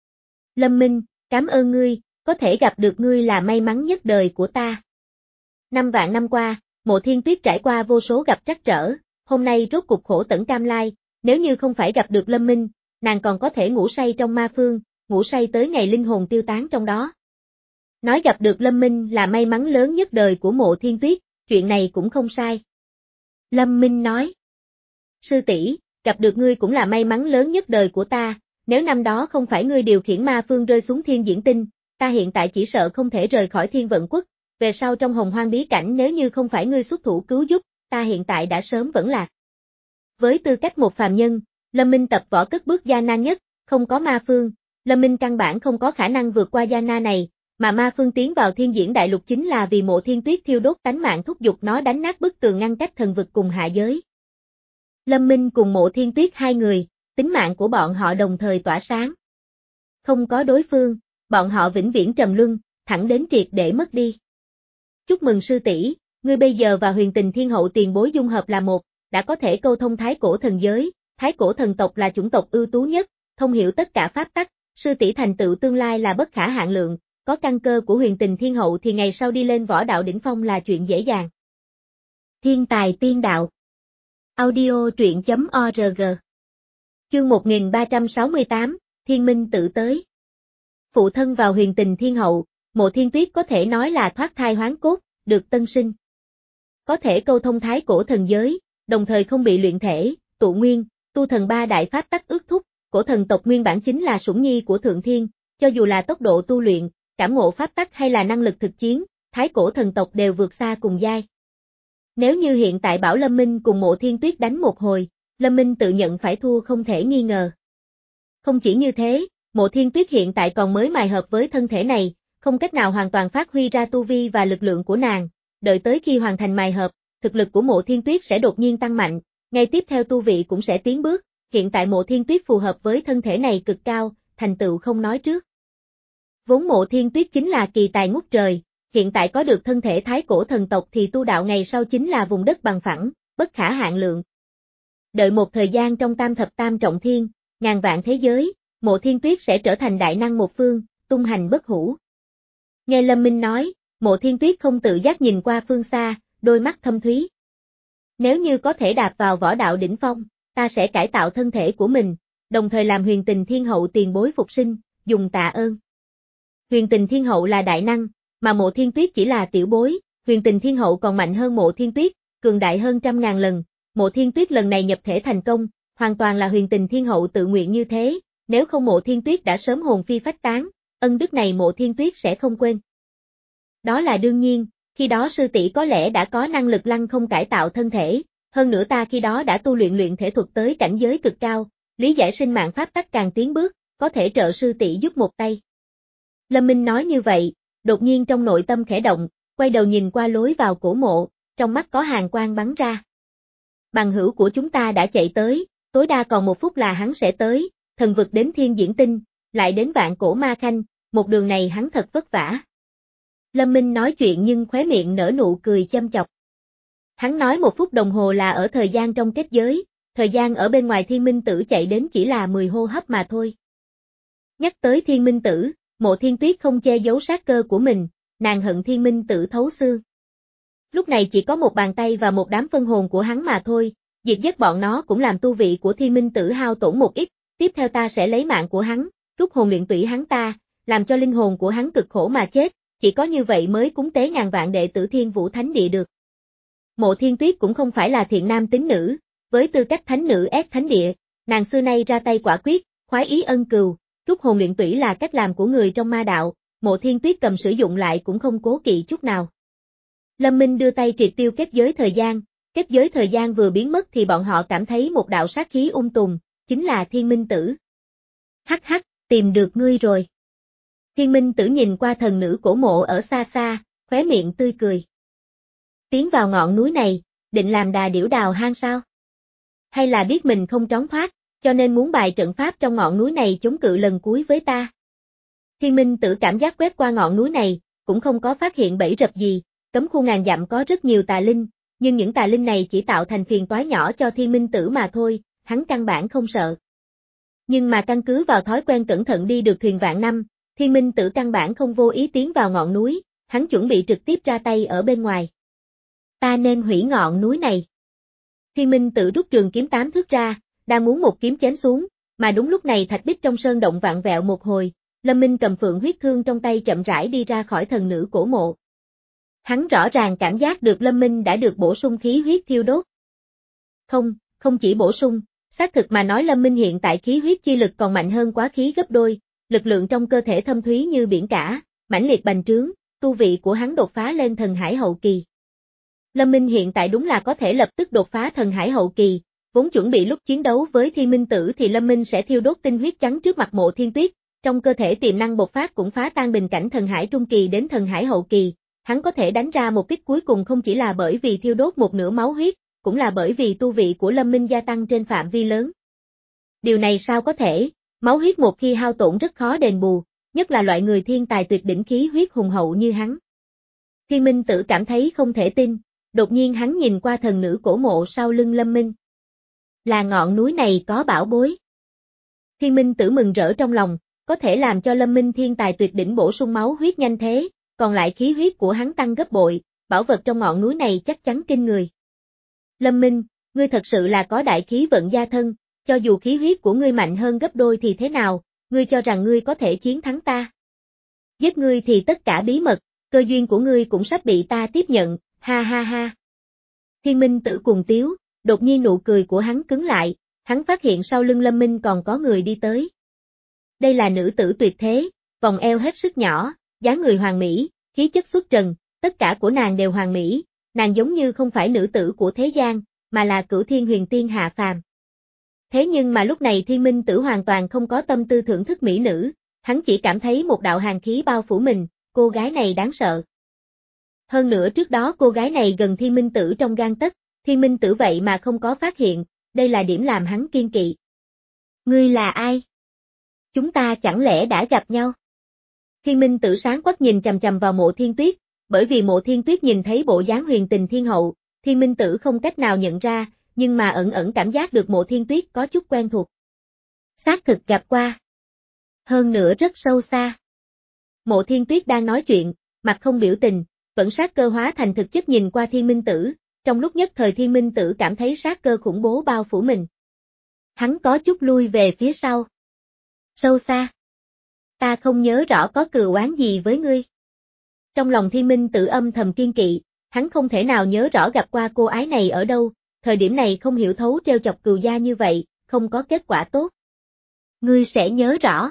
Lâm Minh, cảm ơn ngươi, có thể gặp được ngươi là may mắn nhất đời của ta. Năm vạn năm qua, Mộ Thiên Tuyết trải qua vô số gặp trắc trở, hôm nay rốt cuộc khổ tận cam lai, nếu như không phải gặp được Lâm Minh, nàng còn có thể ngủ say trong ma phương, ngủ say tới ngày linh hồn tiêu tán trong đó. Nói gặp được Lâm Minh là may mắn lớn nhất đời của Mộ Thiên Tuyết, chuyện này cũng không sai. Lâm Minh nói. Sư tỷ, gặp được ngươi cũng là may mắn lớn nhất đời của ta, nếu năm đó không phải ngươi điều khiển ma phương rơi xuống thiên diễn tinh, ta hiện tại chỉ sợ không thể rời khỏi thiên vận quốc, về sau trong hồng hoang bí cảnh nếu như không phải ngươi xuất thủ cứu giúp, ta hiện tại đã sớm vẫn lạc. Với tư cách một phàm nhân, Lâm Minh tập võ cất bước gian nan nhất, không có ma phương, Lâm Minh căn bản không có khả năng vượt qua gian nan này, mà ma phương tiến vào thiên diễn đại lục chính là vì Mộ Thiên Tuyết thiêu đốt tánh mạng thúc giục nó đánh nát bức tường ngăn cách thần vực cùng hạ giới. Lâm Minh cùng Mộ Thiên Tuyết hai người, tính mạng của bọn họ đồng thời tỏa sáng. Không có đối phương, bọn họ vĩnh viễn trầm luân, thẳng đến triệt để mất đi. Chúc mừng sư tỷ, ngươi bây giờ và Huyền Tình Thiên Hậu tiền bối dung hợp là một, đã có thể câu thông thái cổ thần giới, thái cổ thần tộc là chủng tộc ưu tú nhất, thông hiểu tất cả pháp tắc, sư tỷ thành tựu tương lai là bất khả hạn lượng, có căn cơ của Huyền Tình Thiên Hậu thì ngày sau đi lên võ đạo đỉnh phong là chuyện dễ dàng. Thiên tài tiên đạo. Audio truyện chấm org. Chương một nghìn ba trăm sáu mươi tám, Thiên Minh tự tới. Phụ thân vào Huyền Tình Thiên Hậu, Mộ Thiên Tuyết có thể nói là thoát thai hoán cốt, được tân sinh. Có thể câu thông thái cổ thần giới, đồng thời không bị luyện thể, tụ nguyên, tu thần ba đại pháp tắc ước thúc, cổ thần tộc nguyên bản chính là sủng nhi của Thượng Thiên, cho dù là tốc độ tu luyện, cảm ngộ pháp tắc hay là năng lực thực chiến, thái cổ thần tộc đều vượt xa cùng giai. Nếu như hiện tại bảo Lâm Minh cùng Mộ Thiên Tuyết đánh một hồi, Lâm Minh tự nhận phải thua không thể nghi ngờ. Không chỉ như thế, Mộ Thiên Tuyết hiện tại còn mới mài hợp với thân thể này, không cách nào hoàn toàn phát huy ra tu vi và lực lượng của nàng, đợi tới khi hoàn thành mài hợp, thực lực của Mộ Thiên Tuyết sẽ đột nhiên tăng mạnh, ngay tiếp theo tu vị cũng sẽ tiến bước, hiện tại Mộ Thiên Tuyết phù hợp với thân thể này cực cao, thành tựu không nói trước. Vốn Mộ Thiên Tuyết chính là kỳ tài ngút trời, hiện tại có được thân thể thái cổ thần tộc thì tu đạo ngày sau chính là vùng đất bằng phẳng, bất khả hạn lượng. Đợi một thời gian trong tam thập tam trọng thiên, ngàn vạn thế giới, Mộ Thiên Tuyết sẽ trở thành đại năng một phương, tung hành bất hủ. Nghe Lâm Minh nói, Mộ Thiên Tuyết không tự giác nhìn qua phương xa, đôi mắt thâm thúy. Nếu như có thể đạp vào võ đạo đỉnh phong, ta sẽ cải tạo thân thể của mình, đồng thời làm Huyền Tình Thiên Hậu tiền bối phục sinh, dùng tạ ơn. Huyền Tình Thiên Hậu là đại năng, mà Mộ Thiên Tuyết chỉ là tiểu bối, Huyền Tình Thiên Hậu còn mạnh hơn Mộ Thiên Tuyết, cường đại hơn trăm ngàn lần. Mộ Thiên Tuyết lần này nhập thể thành công, hoàn toàn là Huyền Tình Thiên Hậu tự nguyện như thế, nếu không Mộ Thiên Tuyết đã sớm hồn phi phách tán, ân đức này Mộ Thiên Tuyết sẽ không quên. Đó là đương nhiên, khi đó sư tỷ có lẽ đã có năng lực lăng không cải tạo thân thể, hơn nữa ta khi đó đã tu luyện luyện thể thuật tới cảnh giới cực cao, lý giải sinh mạng pháp tắc càng tiến bước, có thể trợ sư tỷ giúp một tay. Lâm Minh nói như vậy, đột nhiên trong nội tâm khẽ động, quay đầu nhìn qua lối vào cổ mộ, trong mắt có hàn quang bắn ra. Bằng hữu của chúng ta đã chạy tới, tối đa còn một phút là hắn sẽ tới, thần vực đến thiên diễn tinh, lại đến vạn cổ ma khanh, một đường này hắn thật vất vả. Lâm Minh nói chuyện nhưng khóe miệng nở nụ cười châm chọc. Hắn nói một phút đồng hồ là ở thời gian trong kết giới, thời gian ở bên ngoài Thiên Minh Tử chạy đến chỉ là mười hô hấp mà thôi. Nhắc tới Thiên Minh Tử, Mộ Thiên Tuyết không che giấu sát cơ của mình, nàng hận Thiên Minh Tử thấu xương. Lúc này chỉ có một bàn tay và một đám phân hồn của hắn mà thôi, diệt giết bọn nó cũng làm tu vị của Thiên Minh Tử hao tổn một ít, tiếp theo ta sẽ lấy mạng của hắn, rút hồn luyện tủy hắn ta, làm cho linh hồn của hắn cực khổ mà chết, chỉ có như vậy mới cúng tế ngàn vạn đệ tử Thiên Vũ Thánh Địa được. Mộ Thiên Tuyết cũng không phải là thiện nam tín nữ, với tư cách thánh nữ ép thánh địa, nàng xưa nay ra tay quả quyết, khoái ý ân cừu, rút hồn luyện tủy là cách làm của người trong ma đạo, Mộ Thiên Tuyết cầm sử dụng lại cũng không cố kỵ chút nào. Lâm Minh đưa tay triệt tiêu kết giới thời gian, kết giới thời gian vừa biến mất thì bọn họ cảm thấy một đạo sát khí ung tùm, chính là Thiên Minh Tử. Hắc hắc, tìm được ngươi rồi. Thiên Minh Tử nhìn qua thần nữ cổ mộ ở xa xa, khóe miệng tươi cười. Tiến vào ngọn núi này, định làm đà điểu đào hang sao? Hay là biết mình không trốn thoát, cho nên muốn bày trận pháp trong ngọn núi này chống cự lần cuối với ta? Thiên Minh Tử cảm giác quét qua ngọn núi này, cũng không có phát hiện bẫy rập gì, cấm khu ngàn dặm có rất nhiều tà linh, nhưng những tà linh này chỉ tạo thành phiền toái nhỏ cho Thiên Minh Tử mà thôi, hắn căn bản không sợ. Nhưng mà căn cứ vào thói quen cẩn thận đi được thuyền vạn năm, Thiên Minh Tử căn bản không vô ý tiến vào ngọn núi, hắn chuẩn bị trực tiếp ra tay ở bên ngoài. Ta nên hủy ngọn núi này. Thiên Minh Tử rút trường kiếm tám thước ra, đang muốn một kiếm chém xuống, mà đúng lúc này thạch bích trong sơn động vặn vẹo một hồi, Lâm Minh cầm phượng huyết thương trong tay chậm rãi đi ra khỏi thần nữ cổ mộ. Hắn rõ ràng cảm giác được Lâm Minh đã được bổ sung khí huyết thiêu đốt. Không, không chỉ bổ sung, xác thực mà nói Lâm Minh hiện tại khí huyết chi lực còn mạnh hơn quá khí gấp đôi, lực lượng trong cơ thể thâm thúy như biển cả, mãnh liệt bành trướng, tu vị của hắn đột phá lên thần hải hậu kỳ. Lâm Minh hiện tại đúng là có thể lập tức đột phá thần hải hậu kỳ, vốn chuẩn bị lúc chiến đấu với Thiên Minh Tử thì Lâm Minh sẽ thiêu đốt tinh huyết trắng trước mặt Mộ Thiên Tuyết, trong cơ thể tiềm năng bộc phát cũng phá tan bình cảnh thần hải trung kỳ đến thần hải hậu kỳ, hắn có thể đánh ra một kích cuối cùng không chỉ là bởi vì thiêu đốt một nửa máu huyết, cũng là bởi vì tu vị của Lâm Minh gia tăng trên phạm vi lớn. Điều này sao có thể, máu huyết một khi hao tổn rất khó đền bù, nhất là loại người thiên tài tuyệt đỉnh khí huyết hùng hậu như hắn. Thiên Minh Tử cảm thấy không thể tin, đột nhiên hắn nhìn qua thần nữ cổ mộ sau lưng Lâm Minh. Là ngọn núi này có bảo bối. Thiên Minh Tử mừng rỡ trong lòng, có thể làm cho Lâm Minh thiên tài tuyệt đỉnh bổ sung máu huyết nhanh thế, còn lại khí huyết của hắn tăng gấp bội, bảo vật trong ngọn núi này chắc chắn kinh người. Lâm Minh, ngươi thật sự là có đại khí vận gia thân, cho dù khí huyết của ngươi mạnh hơn gấp đôi thì thế nào, ngươi cho rằng ngươi có thể chiến thắng ta. Giết ngươi thì tất cả bí mật, cơ duyên của ngươi cũng sắp bị ta tiếp nhận, ha ha ha. Thiên Minh Tử cuồng tiếu, đột nhiên nụ cười của hắn cứng lại, hắn phát hiện sau lưng Lâm Minh còn có người đi tới. Đây là nữ tử tuyệt thế, vòng eo hết sức nhỏ, dáng người hoàn mỹ, khí chất xuất trần, tất cả của nàng đều hoàn mỹ, nàng giống như không phải nữ tử của thế gian, mà là Cửu Thiên Huyền Tiên hạ phàm. Thế nhưng mà lúc này Thiên Minh Tử hoàn toàn không có tâm tư thưởng thức mỹ nữ, hắn chỉ cảm thấy một đạo hàn khí bao phủ mình, cô gái này đáng sợ. Hơn nữa trước đó cô gái này gần Thiên Minh Tử trong gang tấc, Thiên Minh Tử vậy mà không có phát hiện, đây là điểm làm hắn kiên kỵ. Ngươi là ai? Chúng ta chẳng lẽ đã gặp nhau? Thiên Minh Tử sáng quắc nhìn chằm chằm vào Mộ Thiên Tuyết, bởi vì Mộ Thiên Tuyết nhìn thấy bộ dáng huyền tình thiên hậu, Thiên Minh Tử không cách nào nhận ra, nhưng mà ẩn ẩn cảm giác được Mộ Thiên Tuyết có chút quen thuộc. Xác thực gặp qua. Hơn nữa rất sâu xa. Mộ Thiên Tuyết đang nói chuyện, mặt không biểu tình, vẫn sát cơ hóa thành thực chất nhìn qua Thiên Minh Tử, trong lúc nhất thời Thiên Minh Tử cảm thấy sát cơ khủng bố bao phủ mình. Hắn có chút lui về phía sau. Sâu xa. Ta không nhớ rõ có cừu oán gì với ngươi. Trong lòng Thiên Minh Tử âm thầm kiên kỵ, hắn không thể nào nhớ rõ gặp qua cô ái này ở đâu, thời điểm này không hiểu thấu treo chọc cừu gia như vậy, không có kết quả tốt. Ngươi sẽ nhớ rõ.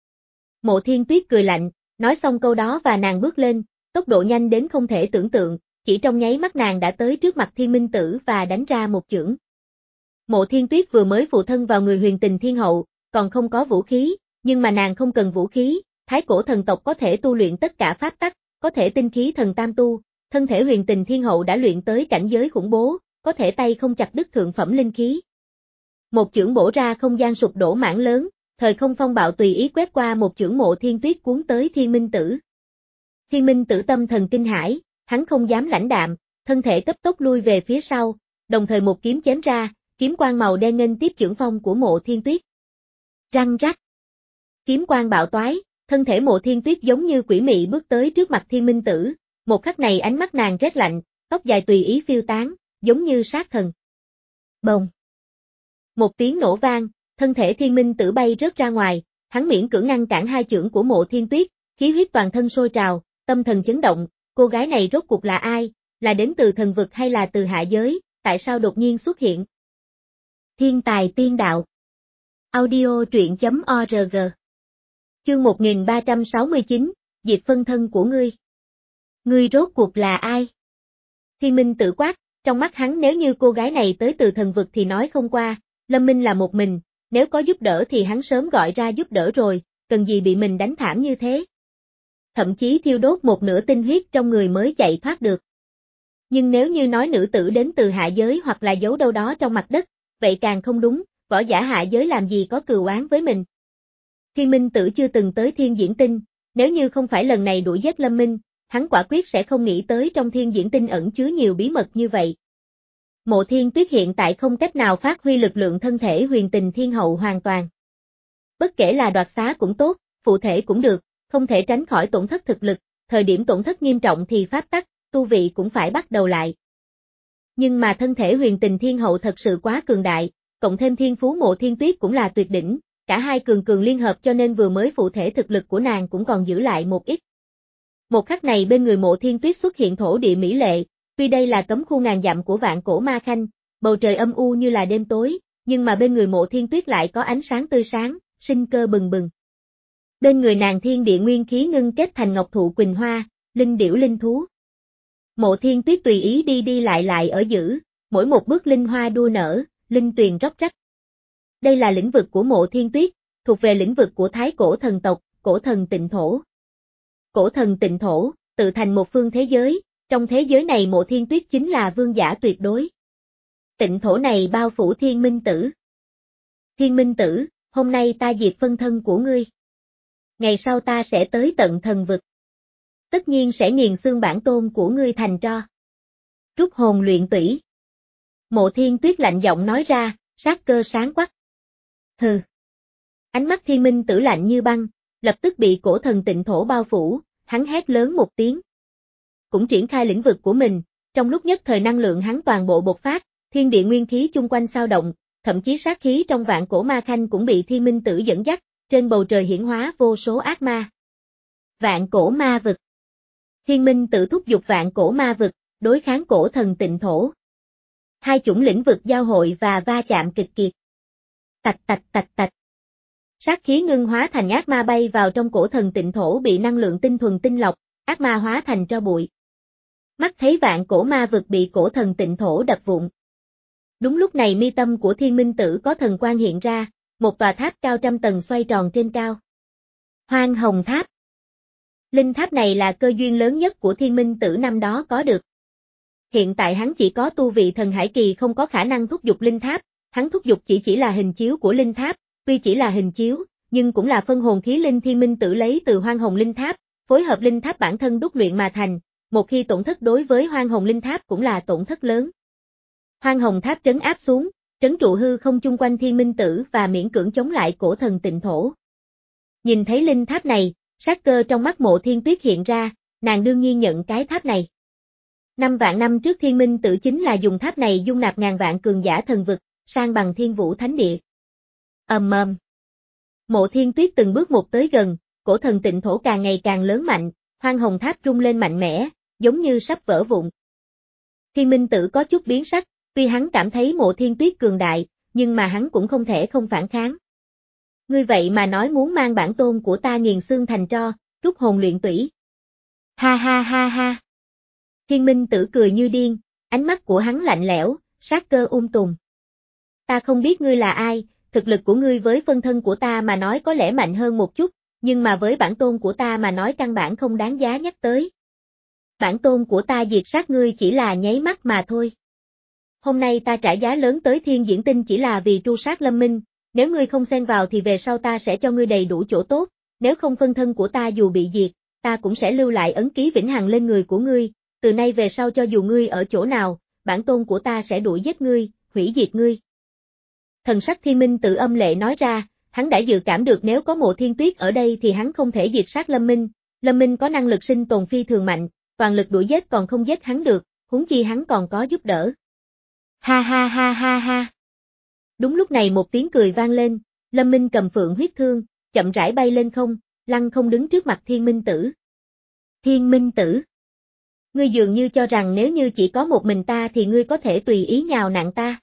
Mộ Thiên Tuyết cười lạnh, nói xong câu đó và nàng bước lên, tốc độ nhanh đến không thể tưởng tượng, chỉ trong nháy mắt nàng đã tới trước mặt Thiên Minh Tử và đánh ra một chưởng. Mộ Thiên Tuyết vừa mới phụ thân vào người huyền tình thiên hậu, còn không có vũ khí, nhưng mà nàng không cần vũ khí, thái cổ thần tộc có thể tu luyện tất cả pháp tắc, có thể tinh khí thần tam tu, thân thể huyền tình thiên hậu đã luyện tới cảnh giới khủng bố, có thể tay không chặt đứt thượng phẩm linh khí. Một chưởng bổ ra không gian sụp đổ mảng lớn, thời không phong bạo tùy ý quét qua một chưởng Mộ Thiên Tuyết cuốn tới Thiên Minh Tử. Thiên Minh Tử tâm thần kinh hãi, hắn không dám lãnh đạm, thân thể cấp tốc lui về phía sau, đồng thời một kiếm chém ra, kiếm quang màu đen nghênh tiếp chưởng phong của Mộ Thiên Tuyết. Răng rắc. Kiếm quang bạo toái, thân thể Mộ Thiên Tuyết giống như quỷ mị bước tới trước mặt Thiên Minh Tử, một khắc này ánh mắt nàng rét lạnh, tóc dài tùy ý phiêu tán, giống như sát thần. Bồng. Một tiếng nổ vang, thân thể Thiên Minh Tử bay rớt ra ngoài, hắn miễn cưỡng ngăn cản hai chưởng của Mộ Thiên Tuyết, khí huyết toàn thân sôi trào, tâm thần chấn động, cô gái này rốt cuộc là ai, là đến từ thần vực hay là từ hạ giới, tại sao đột nhiên xuất hiện? Thiên tài tiên đạo. Audio truyện.org. Chương một nghìn ba trăm sáu mươi chín, Diệp phân thân của ngươi. Ngươi rốt cuộc là ai? Thiên Minh Tử quát, trong mắt hắn nếu như cô gái này tới từ thần vực thì nói không qua, Lâm Minh là một mình, nếu có giúp đỡ thì hắn sớm gọi ra giúp đỡ rồi, cần gì bị mình đánh thảm như thế. Thậm chí thiêu đốt một nửa tinh huyết trong người mới chạy thoát được. Nhưng nếu như nói nữ tử đến từ hạ giới hoặc là giấu đâu đó trong mặt đất, vậy càng không đúng, võ giả hạ giới làm gì có cừu oán với mình. Thiên Minh Tử chưa từng tới Thiên Diễn Tinh, nếu như không phải lần này đuổi giết Lâm Minh, hắn quả quyết sẽ không nghĩ tới trong Thiên Diễn Tinh ẩn chứa nhiều bí mật như vậy. Mộ Thiên Tuyết hiện tại không cách nào phát huy lực lượng thân thể huyền tình thiên hậu hoàn toàn. Bất kể là đoạt xá cũng tốt, phụ thể cũng được, không thể tránh khỏi tổn thất thực lực, thời điểm tổn thất nghiêm trọng thì pháp tắc, tu vị cũng phải bắt đầu lại. Nhưng mà thân thể huyền tình thiên hậu thật sự quá cường đại, cộng thêm thiên phú Mộ Thiên Tuyết cũng là tuyệt đỉnh, cả hai cường cường liên hợp cho nên vừa mới phụ thể thực lực của nàng cũng còn giữ lại một ít. Một khắc này bên người Mộ Thiên Tuyết xuất hiện thổ địa mỹ lệ, tuy đây là cấm khu ngàn dặm của vạn cổ ma khanh, bầu trời âm u như là đêm tối, nhưng mà bên người Mộ Thiên Tuyết lại có ánh sáng tươi sáng, sinh cơ bừng bừng. Bên người nàng thiên địa nguyên khí ngưng kết thành ngọc thụ quỳnh hoa, linh điểu linh thú. Mộ Thiên Tuyết tùy ý đi đi lại lại ở giữa, mỗi một bước linh hoa đua nở, linh tuyền róc rách. Đây là lĩnh vực của Mộ Thiên Tuyết, thuộc về lĩnh vực của Thái cổ thần tộc, cổ thần Tịnh Thổ. Cổ thần Tịnh Thổ, tự thành một phương thế giới, trong thế giới này Mộ Thiên Tuyết chính là vương giả tuyệt đối. Tịnh Thổ này bao phủ Thiên Minh Tử. Thiên Minh Tử, hôm nay ta diệt phân thân của ngươi. Ngày sau ta sẽ tới tận thần vực. Tất nhiên sẽ nghiền xương bản tôn của ngươi thành tro. Rút hồn luyện tủy. Mộ Thiên Tuyết lạnh giọng nói ra, sát cơ sáng quắc. Hừ. Ánh mắt Thiên Minh Tử lạnh như băng, lập tức bị cổ thần Tịnh Thổ bao phủ, hắn hét lớn một tiếng. Cũng triển khai lĩnh vực của mình, trong lúc nhất thời năng lượng hắn toàn bộ bộc phát, thiên địa nguyên khí chung quanh sao động, thậm chí sát khí trong vạn cổ ma khanh cũng bị Thiên Minh Tử dẫn dắt, trên bầu trời hiển hóa vô số ác ma. Vạn cổ ma vực. Thiên Minh Tử thúc giục vạn cổ ma vực, đối kháng cổ thần Tịnh Thổ. Hai chủng lĩnh vực giao hội và va chạm kịch kiệt. Tạch tạch tạch tạch. Sát khí ngưng hóa thành ác ma bay vào trong cổ thần Tịnh Thổ bị năng lượng tinh thuần tinh lọc, ác ma hóa thành tro bụi. Mắt thấy vạn cổ ma vực bị cổ thần Tịnh Thổ đập vụn. Đúng lúc này mi tâm của Thiên Minh Tử có thần quang hiện ra, một tòa tháp cao trăm tầng xoay tròn trên cao. Hoang Hồng Tháp. Linh tháp này là cơ duyên lớn nhất của Thiên Minh Tử năm đó có được. Hiện tại hắn chỉ có tu vị thần hải kỳ không có khả năng thúc giục linh tháp, hắn thúc giục chỉ chỉ là hình chiếu của linh tháp, tuy chỉ là hình chiếu, nhưng cũng là phân hồn khí linh Thiên Minh Tử lấy từ Hoang Hồng Linh Tháp, phối hợp linh tháp bản thân đúc luyện mà thành, một khi tổn thất đối với Hoang Hồng Linh Tháp cũng là tổn thất lớn. Hoang Hồng Tháp trấn áp xuống, trấn trụ hư không chung quanh Thiên Minh Tử và miễn cưỡng chống lại cổ thần Tịnh Thổ. Nhìn thấy linh tháp này, sát cơ trong mắt Mộ Thiên Tuyết hiện ra, nàng đương nhiên nhận cái tháp này. Năm vạn năm trước Thiên Minh Tử chính là dùng tháp này dung nạp ngàn vạn cường giả thần vực, sang bằng Thiên Vũ Thánh Địa. Ầm ầm. Mộ Thiên Tuyết từng bước một tới gần, cổ thần Tịnh Thổ càng ngày càng lớn mạnh, Hoang Hồng Tháp rung lên mạnh mẽ, giống như sắp vỡ vụn. Thiên Minh Tử có chút biến sắc, tuy hắn cảm thấy Mộ Thiên Tuyết cường đại, nhưng mà hắn cũng không thể không phản kháng. Ngươi vậy mà nói muốn mang bản tôn của ta nghiền xương thành tro, rút hồn luyện tủy. Ha ha ha ha. Thiên Minh Tử cười như điên, ánh mắt của hắn lạnh lẽo, sát cơ um tùm. Ta không biết ngươi là ai, thực lực của ngươi với phân thân của ta mà nói có lẽ mạnh hơn một chút, nhưng mà với bản tôn của ta mà nói căn bản không đáng giá nhắc tới. Bản tôn của ta diệt sát ngươi chỉ là nháy mắt mà thôi. Hôm nay ta trả giá lớn tới Thiên Diễn Tinh chỉ là vì tru sát Lâm Minh, nếu ngươi không xen vào thì về sau ta sẽ cho ngươi đầy đủ chỗ tốt, nếu không phân thân của ta dù bị diệt, ta cũng sẽ lưu lại ấn ký vĩnh hằng lên người của ngươi, từ nay về sau cho dù ngươi ở chỗ nào, bản tôn của ta sẽ đuổi giết ngươi, hủy diệt ngươi. Thần sắc Thiên Minh Tử âm lệ nói ra, hắn đã dự cảm được nếu có Mộ Thiên Tuyết ở đây thì hắn không thể diệt sát Lâm Minh, Lâm Minh có năng lực sinh tồn phi thường mạnh, toàn lực đuổi giết còn không giết hắn được, huống chi hắn còn có giúp đỡ. Ha ha ha ha ha. Đúng lúc này một tiếng cười vang lên, Lâm Minh cầm phượng huyết thương, chậm rãi bay lên không, lăng không đứng trước mặt Thiên Minh Tử. Thiên Minh Tử. Ngươi dường như cho rằng nếu như chỉ có một mình ta thì ngươi có thể tùy ý nhào nặn ta.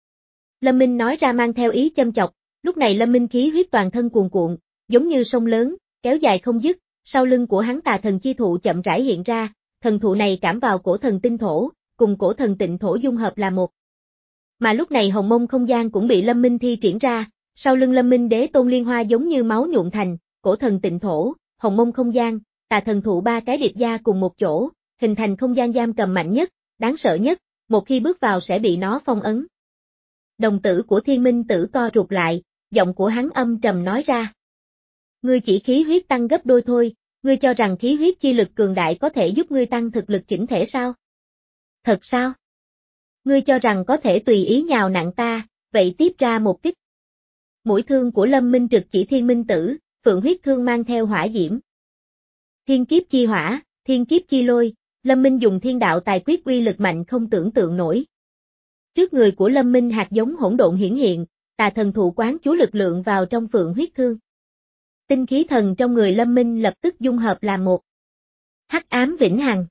Lâm Minh nói ra mang theo ý châm chọc, lúc này Lâm Minh khí huyết toàn thân cuồn cuộn, giống như sông lớn, kéo dài không dứt, sau lưng của hắn tà thần chi thụ chậm rãi hiện ra, thần thụ này cảm vào cổ thần tinh thổ, cùng cổ thần tịnh thổ dung hợp là một. Mà lúc này hồng mông không gian cũng bị Lâm Minh thi triển ra, sau lưng Lâm Minh đế tôn liên hoa giống như máu nhuộm thành, cổ thần tịnh thổ, hồng mông không gian, tà thần thụ ba cái điệp gia cùng một chỗ, hình thành không gian giam cầm mạnh nhất, đáng sợ nhất, một khi bước vào sẽ bị nó phong ấn. Đồng tử của Thiên Minh Tử co rụt lại, giọng của hắn âm trầm nói ra. Ngươi chỉ khí huyết tăng gấp đôi thôi, ngươi cho rằng khí huyết chi lực cường đại có thể giúp ngươi tăng thực lực chỉnh thể sao? Thật sao? Ngươi cho rằng có thể tùy ý nhào nặn ta, vậy tiếp ra một kích. Mũi thương của Lâm Minh trực chỉ Thiên Minh Tử, phượng huyết thương mang theo hỏa diễm. Thiên kiếp chi hỏa, thiên kiếp chi lôi, Lâm Minh dùng thiên đạo tài quyết uy lực mạnh không tưởng tượng nổi. Trước người của Lâm Minh hạt giống hỗn độn hiển hiện, tà thần thụ quán chú lực lượng vào trong phượng huyết thương. Tinh khí thần trong người Lâm Minh lập tức dung hợp làm một. Hắc ám vĩnh hằng.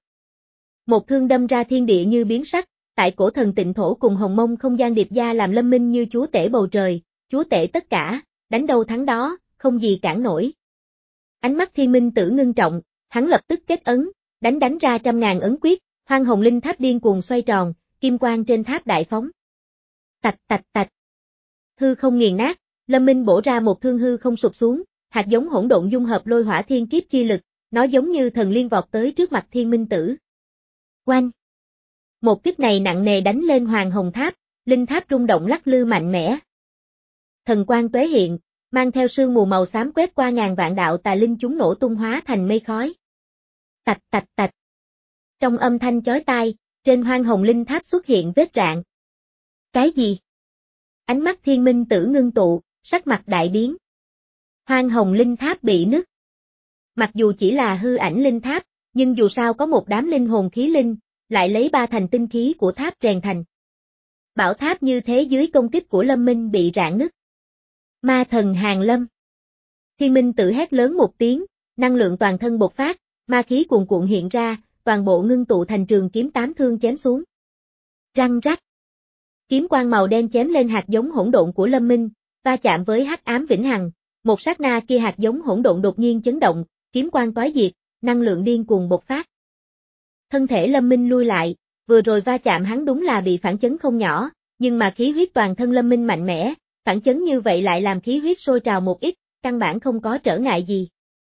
Một thương đâm ra thiên địa như biến sắc, tại cổ thần tịnh thổ cùng hồng mông không gian điệp gia làm Lâm Minh như chúa tể bầu trời, chúa tể tất cả, đánh đâu thắng đó, không gì cản nổi. Ánh mắt Thiên Minh Tử ngưng trọng, hắn lập tức kết ấn, đánh đánh ra trăm ngàn ấn quyết, hoang hồng linh tháp điên cuồng xoay tròn, kim quang trên tháp đại phóng. Tạch tạch tạch. Hư không nghiền nát, Lâm Minh bổ ra một thương hư không sụp xuống, hạt giống hỗn độn dung hợp lôi hỏa thiên kiếp chi lực, nó giống như thần liên vọt tới trước mặt Thiên Minh Tử. Oanh! Một kích này nặng nề đánh lên hoàng hồng tháp, linh tháp rung động lắc lư mạnh mẽ. Thần quang tuế hiện, mang theo sương mù màu xám quét qua ngàn vạn đạo tà linh chúng nổ tung hóa thành mây khói. Tạch tạch tạch. Trong âm thanh chói tai, trên hoang hồng linh tháp xuất hiện vết rạn. Cái gì? Ánh mắt Thiên Minh Tử ngưng tụ, sắc mặt đại biến. Hoang hồng linh tháp bị nứt. Mặc dù chỉ là hư ảnh linh tháp, nhưng dù sao có một đám linh hồn khí linh, lại lấy ba thành tinh khí của tháp rèn thành. Bảo tháp như thế dưới công kích của Lâm Minh bị rạn nứt. Ma thần hàng lâm. Thiên Minh Tử hét lớn một tiếng, năng lượng toàn thân bộc phát, ma khí cuồn cuộn hiện ra, toàn bộ ngưng tụ thành trường kiếm tám thương chém xuống. Răng rắc. Kiếm quang màu đen chém lên hạt giống hỗn độn của Lâm Minh, va chạm với hắc ám vĩnh hằng, một sát na kia hạt giống hỗn độn đột nhiên chấn động, kiếm quang toái diệt, năng lượng điên cuồng bộc phát. Thân thể Lâm Minh lui lại, vừa rồi va chạm hắn đúng là bị phản chấn không nhỏ, nhưng mà khí huyết toàn thân Lâm Minh mạnh mẽ, phản chấn như vậy lại làm khí huyết sôi trào một ít, căn bản không có trở ngại gì.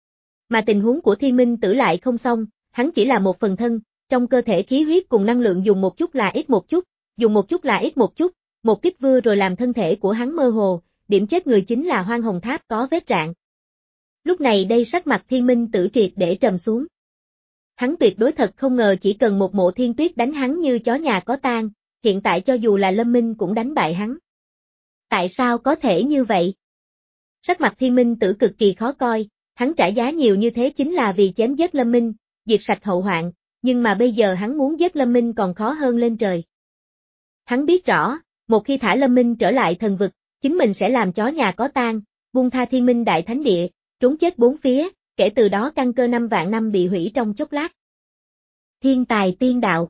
Mà tình huống của Thiên Minh Tử lại không xong, hắn chỉ là một phần thân, trong cơ thể khí huyết cùng năng lượng dùng một chút là ít một chút, dùng một chút là ít một chút, một kích vừa rồi làm thân thể của hắn mơ hồ, điểm chết người chính là hoang hồng tháp có vết rạn. Lúc này đây sắc mặt Thiên Minh Tử triệt để trầm xuống. Hắn tuyệt đối thật không ngờ chỉ cần một Mộ Thiên Tuyết đánh hắn như chó nhà có tang, hiện tại cho dù là Lâm Minh cũng đánh bại hắn. Tại sao có thể như vậy? Sắc mặt Thiên Minh Tử cực kỳ khó coi, hắn trả giá nhiều như thế chính là vì chém giết Lâm Minh, diệt sạch hậu hoạn, nhưng mà bây giờ hắn muốn giết Lâm Minh còn khó hơn lên trời. Hắn biết rõ, một khi thả Lâm Minh trở lại thần vực, chính mình sẽ làm chó nhà có tang, buông tha Thiên Minh Đại Thánh Địa, trốn chết bốn phía, kể từ đó căn cơ năm vạn năm bị hủy trong chốc lát. Thiên tài tiên đạo.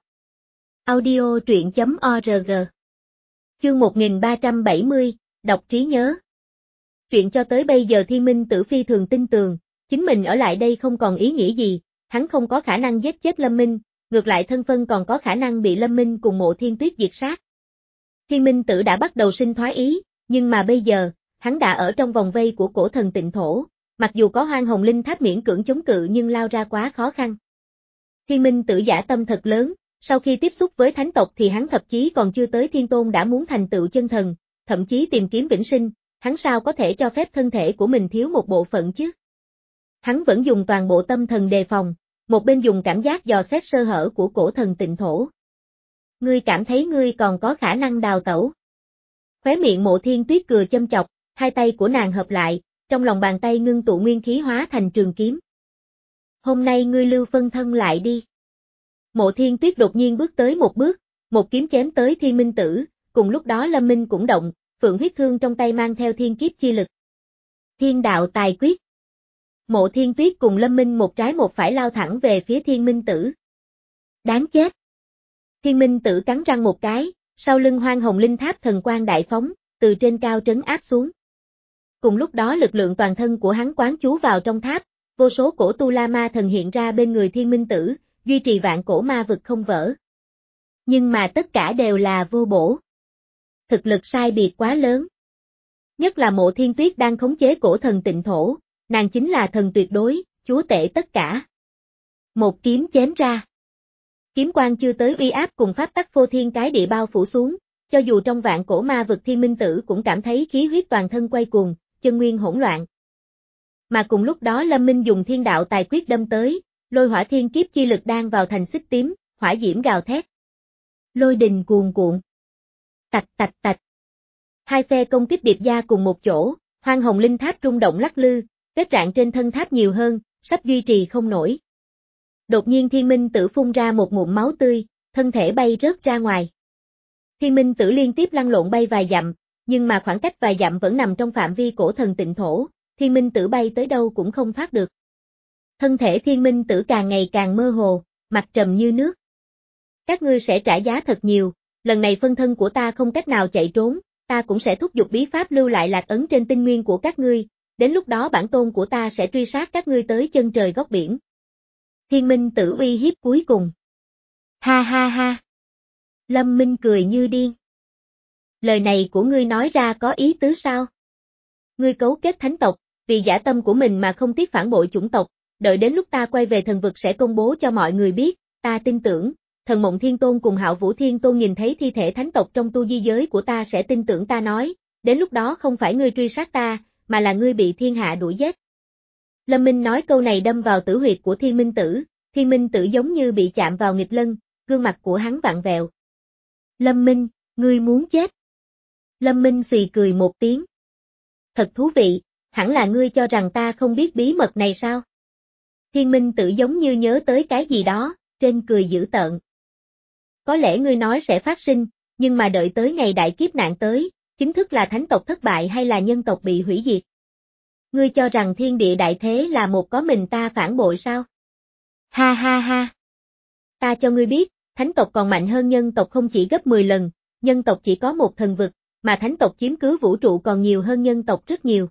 Audio truyện chấm org. Chương một nghìn ba trăm bảy mươi, đọc trí nhớ. Chuyện cho tới bây giờ Thiên Minh Tử phi thường tin tường, chính mình ở lại đây không còn ý nghĩa gì, hắn không có khả năng giết chết Lâm Minh, ngược lại thân phân còn có khả năng bị Lâm Minh cùng Mộ Thiên Tuyết diệt sát. Thiên Minh Tử đã bắt đầu sinh thoái ý, nhưng mà bây giờ, hắn đã ở trong vòng vây của cổ thần tịnh thổ, mặc dù có hoang hồng linh tháp miễn cưỡng chống cự nhưng lao ra quá khó khăn. Thiên Minh Tử giả tâm thật lớn, sau khi tiếp xúc với thánh tộc thì hắn thậm chí còn chưa tới thiên tôn đã muốn thành tựu chân thần, thậm chí tìm kiếm vĩnh sinh, hắn sao có thể cho phép thân thể của mình thiếu một bộ phận chứ? Hắn vẫn dùng toàn bộ tâm thần đề phòng, một bên dùng cảm giác dò xét sơ hở của cổ thần tịnh thổ. Ngươi cảm thấy ngươi còn có khả năng đào tẩu. Khóe miệng Mộ Thiên Tuyết cười châm chọc, hai tay của nàng hợp lại, trong lòng bàn tay ngưng tụ nguyên khí hóa thành trường kiếm. Hôm nay ngươi lưu phân thân lại đi. Mộ Thiên Tuyết đột nhiên bước tới một bước, một kiếm chém tới Thiên Minh Tử, cùng lúc đó Lâm Minh cũng động, phượng huyết thương trong tay mang theo thiên kiếp chi lực. Thiên đạo tài quyết. Mộ Thiên Tuyết cùng Lâm Minh một trái một phải lao thẳng về phía Thiên Minh Tử. Đáng chết! Thiên Minh Tử cắn răng một cái, sau lưng Hoang Hồng Linh Tháp thần quang đại phóng, từ trên cao trấn áp xuống. Cùng lúc đó lực lượng toàn thân của hắn quán chú vào trong tháp, vô số cổ tu la ma thần hiện ra bên người Thiên Minh Tử, duy trì vạn cổ ma vực không vỡ. Nhưng mà tất cả đều là vô bổ. Thực lực sai biệt quá lớn. Nhất là Mộ Thiên Tuyết đang khống chế cổ thần tịnh thổ, nàng chính là thần tuyệt đối, chúa tể tất cả. Một kiếm chém ra. Kiếm quang chưa tới uy áp cùng pháp tắc phô thiên cái địa bao phủ xuống, cho dù trong vạn cổ ma vực Thiên Minh Tử cũng cảm thấy khí huyết toàn thân quay cuồng, chân nguyên hỗn loạn. Mà cùng lúc đó Lâm Minh dùng thiên đạo tài quyết đâm tới, lôi hỏa thiên kiếp chi lực đang vào thành xích tím, hỏa diễm gào thét. Lôi đình cuồn cuộn. Tạch tạch tạch. Hai phe công kích điệp gia cùng một chỗ, Hoang Hồng Linh Tháp rung động lắc lư, kết rạn trên thân tháp nhiều hơn, sắp duy trì không nổi. Đột nhiên Thiên Minh Tử phun ra một ngụm máu tươi, thân thể bay rớt ra ngoài. Thiên Minh Tử liên tiếp lăn lộn bay vài dặm, nhưng mà khoảng cách vài dặm vẫn nằm trong phạm vi cổ thần tịnh thổ, Thiên Minh Tử bay tới đâu cũng không thoát được. Thân thể Thiên Minh Tử càng ngày càng mơ hồ, mặt trầm như nước. Các ngươi sẽ trả giá thật nhiều, lần này phân thân của ta không cách nào chạy trốn, ta cũng sẽ thúc giục bí pháp lưu lại lạc ấn trên tinh nguyên của các ngươi, đến lúc đó bản tôn của ta sẽ truy sát các ngươi tới chân trời góc biển. Thiên Minh Tử uy hiếp cuối cùng. Ha ha ha. Lâm Minh cười như điên. Lời này của ngươi nói ra có ý tứ sao? Ngươi cấu kết thánh tộc, vì dã tâm của mình mà không tiếc phản bội chủng tộc, đợi đến lúc ta quay về thần vực sẽ công bố cho mọi người biết, ta tin tưởng, Thần Mộng Thiên Tôn cùng Hạo Vũ Thiên Tôn nhìn thấy thi thể thánh tộc trong tu di giới của ta sẽ tin tưởng ta nói, đến lúc đó không phải ngươi truy sát ta, mà là ngươi bị thiên hạ đuổi giết. Lâm Minh nói câu này đâm vào tử huyệt của Thiên Minh Tử, Thiên Minh Tử giống như bị chạm vào nghịch lân, gương mặt của hắn vặn vẹo. Lâm Minh, ngươi muốn chết. Lâm Minh xì cười một tiếng. Thật thú vị, hẳn là ngươi cho rằng ta không biết bí mật này sao? Thiên Minh Tử giống như nhớ tới cái gì đó, trên cười dữ tợn. Có lẽ ngươi nói sẽ phát sinh, nhưng mà đợi tới ngày đại kiếp nạn tới, chính thức là thánh tộc thất bại hay là nhân tộc bị hủy diệt? Ngươi cho rằng thiên địa đại thế là một có mình ta phản bội sao? Ha ha ha. Ta cho ngươi biết, thánh tộc còn mạnh hơn nhân tộc không chỉ gấp mười lần, nhân tộc chỉ có một thần vực, mà thánh tộc chiếm cứ vũ trụ còn nhiều hơn nhân tộc rất nhiều.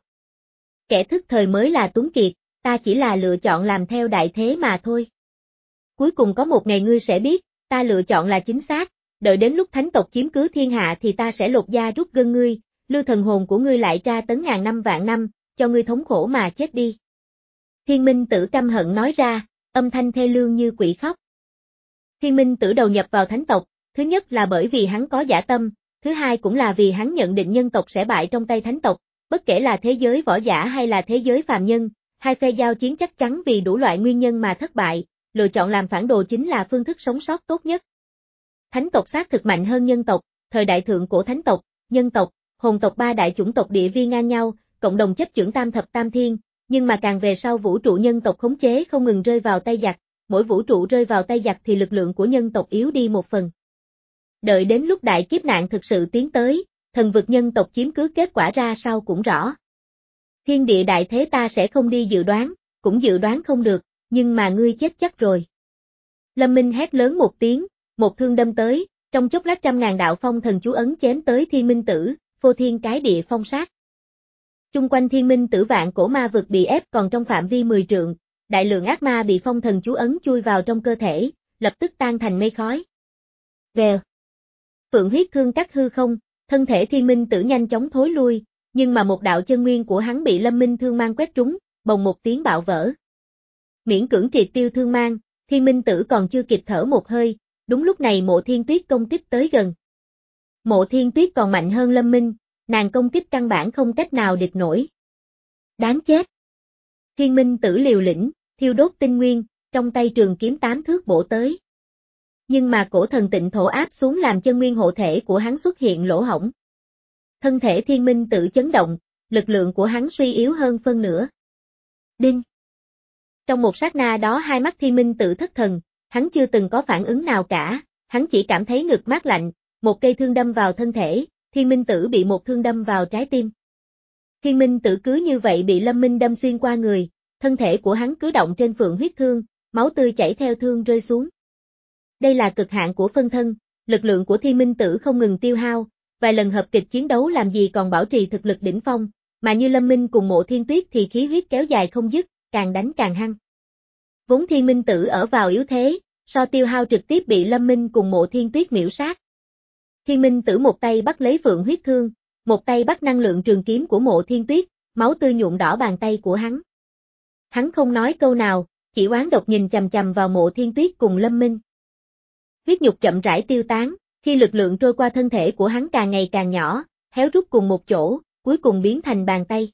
Kẻ thức thời mới là tuấn kiệt, ta chỉ là lựa chọn làm theo đại thế mà thôi. Cuối cùng có một ngày ngươi sẽ biết, ta lựa chọn là chính xác, đợi đến lúc thánh tộc chiếm cứ thiên hạ thì ta sẽ lột da rút gân ngươi, lưu thần hồn của ngươi lại tra tấn ngàn năm vạn năm, cho ngươi thống khổ mà chết đi. Thiên Minh Tử căm hận nói ra, âm thanh thê lương như quỷ khóc. Thiên Minh Tử đầu nhập vào thánh tộc, thứ nhất là bởi vì hắn có dã tâm, thứ hai cũng là vì hắn nhận định nhân tộc sẽ bại trong tay thánh tộc, bất kể là thế giới võ giả hay là thế giới phàm nhân, hai phe giao chiến chắc chắn vì đủ loại nguyên nhân mà thất bại, lựa chọn làm phản đồ chính là phương thức sống sót tốt nhất. Thánh tộc xác thực mạnh hơn nhân tộc, thời đại thượng cổ thánh tộc, nhân tộc, hồn tộc ba đại chủng tộc địa vi ngang nhau, cộng đồng chấp chưởng tam thập tam thiên, nhưng mà càng về sau vũ trụ nhân tộc khống chế không ngừng rơi vào tay giặc, mỗi vũ trụ rơi vào tay giặc thì lực lượng của nhân tộc yếu đi một phần. Đợi đến lúc đại kiếp nạn thực sự tiến tới, thần vực nhân tộc chiếm cứ kết quả ra sao cũng rõ. Thiên địa đại thế ta sẽ không đi dự đoán, cũng dự đoán không được, nhưng mà ngươi chết chắc rồi. Lâm Minh hét lớn một tiếng, một thương đâm tới, trong chốc lát trăm ngàn đạo phong thần chú ấn chém tới Thiên Minh Tử, phô thiên cái địa phong sát. Chung quanh Thiên Minh Tử vạn cổ ma vực bị ép còn trong phạm vi mười trượng, đại lượng ác ma bị phong thần chú ấn chui vào trong cơ thể, lập tức tan thành mây khói. Vèo. Phượng huyết thương cắt hư không, thân thể Thiên Minh Tử nhanh chóng thối lui, nhưng mà một đạo chân nguyên của hắn bị Lâm Minh thương mang quét trúng, bồng một tiếng bạo vỡ. Miễn cưỡng triệt tiêu thương mang, Thiên Minh Tử còn chưa kịp thở một hơi, đúng lúc này Mộ Thiên Tuyết công kích tới gần. Mộ Thiên Tuyết còn mạnh hơn Lâm Minh, nàng công kích căn bản không cách nào địch nổi. Đáng chết! Thiên Minh Tử liều lĩnh, thiêu đốt tinh nguyên, trong tay trường kiếm tám thước bổ tới. Nhưng mà cổ thần tịnh thổ áp xuống làm chân nguyên hộ thể của hắn xuất hiện lỗ hổng. Thân thể Thiên Minh Tử chấn động, lực lượng của hắn suy yếu hơn phân nửa. Đinh! Trong một sát na đó hai mắt Thiên Minh Tử thất thần, hắn chưa từng có phản ứng nào cả, hắn chỉ cảm thấy ngực mát lạnh, một cây thương đâm vào thân thể, Thiên Minh Tử bị một thương đâm vào trái tim. Thiên Minh Tử cứ như vậy bị Lâm Minh đâm xuyên qua người, thân thể của hắn cứ động trên phượng huyết thương, máu tươi chảy theo thương rơi xuống. Đây là cực hạn của phân thân, lực lượng của Thiên Minh Tử không ngừng tiêu hao, vài lần hợp kịch chiến đấu làm gì còn bảo trì thực lực đỉnh phong, mà như Lâm Minh cùng Mộ Thiên Tuyết thì khí huyết kéo dài không dứt, càng đánh càng hăng. Vốn Thiên Minh Tử ở vào yếu thế, so tiêu hao trực tiếp bị Lâm Minh cùng Mộ Thiên Tuyết miễu sát. Thiên Minh Tử một tay bắt lấy phượng huyết thương, một tay bắt năng lượng trường kiếm của Mộ Thiên Tuyết, máu tươi nhuộm đỏ bàn tay của hắn. Hắn không nói câu nào, chỉ oán độc nhìn chằm chằm vào Mộ Thiên Tuyết cùng Lâm Minh. Huyết nhục chậm rãi tiêu tán, khi lực lượng trôi qua thân thể của hắn càng ngày càng nhỏ, héo rút cùng một chỗ, cuối cùng biến thành bàn tay.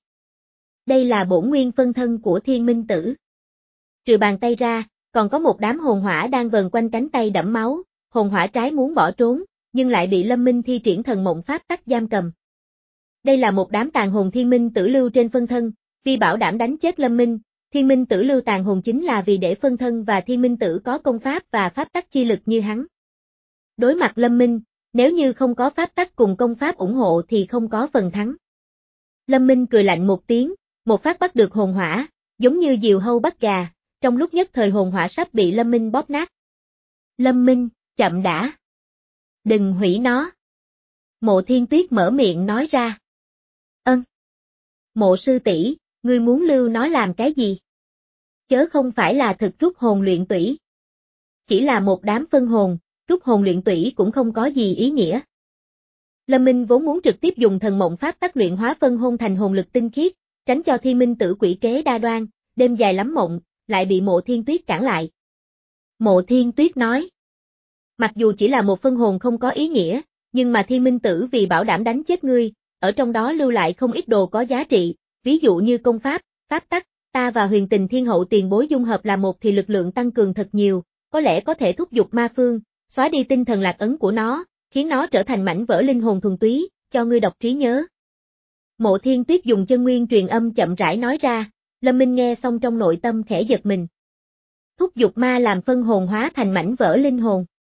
Đây là bổn nguyên phân thân của Thiên Minh Tử. Trừ bàn tay ra, còn có một đám hồn hỏa đang vần quanh cánh tay đẫm máu, hồn hỏa trái muốn bỏ trốn, nhưng lại bị Lâm Minh thi triển thần mộng pháp tắc giam cầm. Đây là một đám tàn hồn Thiên Minh Tử lưu trên phân thân, vì bảo đảm đánh chết Lâm Minh, Thiên Minh Tử lưu tàn hồn chính là vì để phân thân và Thiên Minh Tử có công pháp và pháp tắc chi lực như hắn. Đối mặt Lâm Minh, nếu như không có pháp tắc cùng công pháp ủng hộ thì không có phần thắng. Lâm Minh cười lạnh một tiếng, một phát bắt được hồn hỏa, giống như diều hâu bắt gà, trong lúc nhất thời hồn hỏa sắp bị Lâm Minh bóp nát. Lâm Minh, chậm đã. Đừng hủy nó. Mộ Thiên Tuyết mở miệng nói ra. Ân. Mộ sư tỷ, ngươi muốn lưu nó làm cái gì? Chớ không phải là thực rút hồn luyện tủy. Chỉ là một đám phân hồn, rút hồn luyện tủy cũng không có gì ý nghĩa. Lâm Minh vốn muốn trực tiếp dùng thần mộng pháp tắc luyện hóa phân hồn thành hồn lực tinh khiết, tránh cho Thiên Minh Tử quỷ kế đa đoan, đêm dài lắm mộng, lại bị Mộ Thiên Tuyết cản lại. Mộ Thiên Tuyết nói. Mặc dù chỉ là một phân hồn không có ý nghĩa, nhưng mà Thiên Minh Tử vì bảo đảm đánh chết ngươi, ở trong đó lưu lại không ít đồ có giá trị, ví dụ như công pháp, pháp tắc, ta và Huyền Tình Thiên Hậu tiền bối dung hợp là một thì lực lượng tăng cường thật nhiều, có lẽ có thể thúc giục ma phương, xóa đi tinh thần lạc ấn của nó, khiến nó trở thành mảnh vỡ linh hồn thuần túy, cho ngươi đọc trí nhớ. Mộ Thiên Tuyết dùng chân nguyên truyền âm chậm rãi nói ra, Lâm Minh nghe xong trong nội tâm khẽ giật mình. Thúc giục ma làm phân hồn hóa thành mảnh vỡ linh hồn.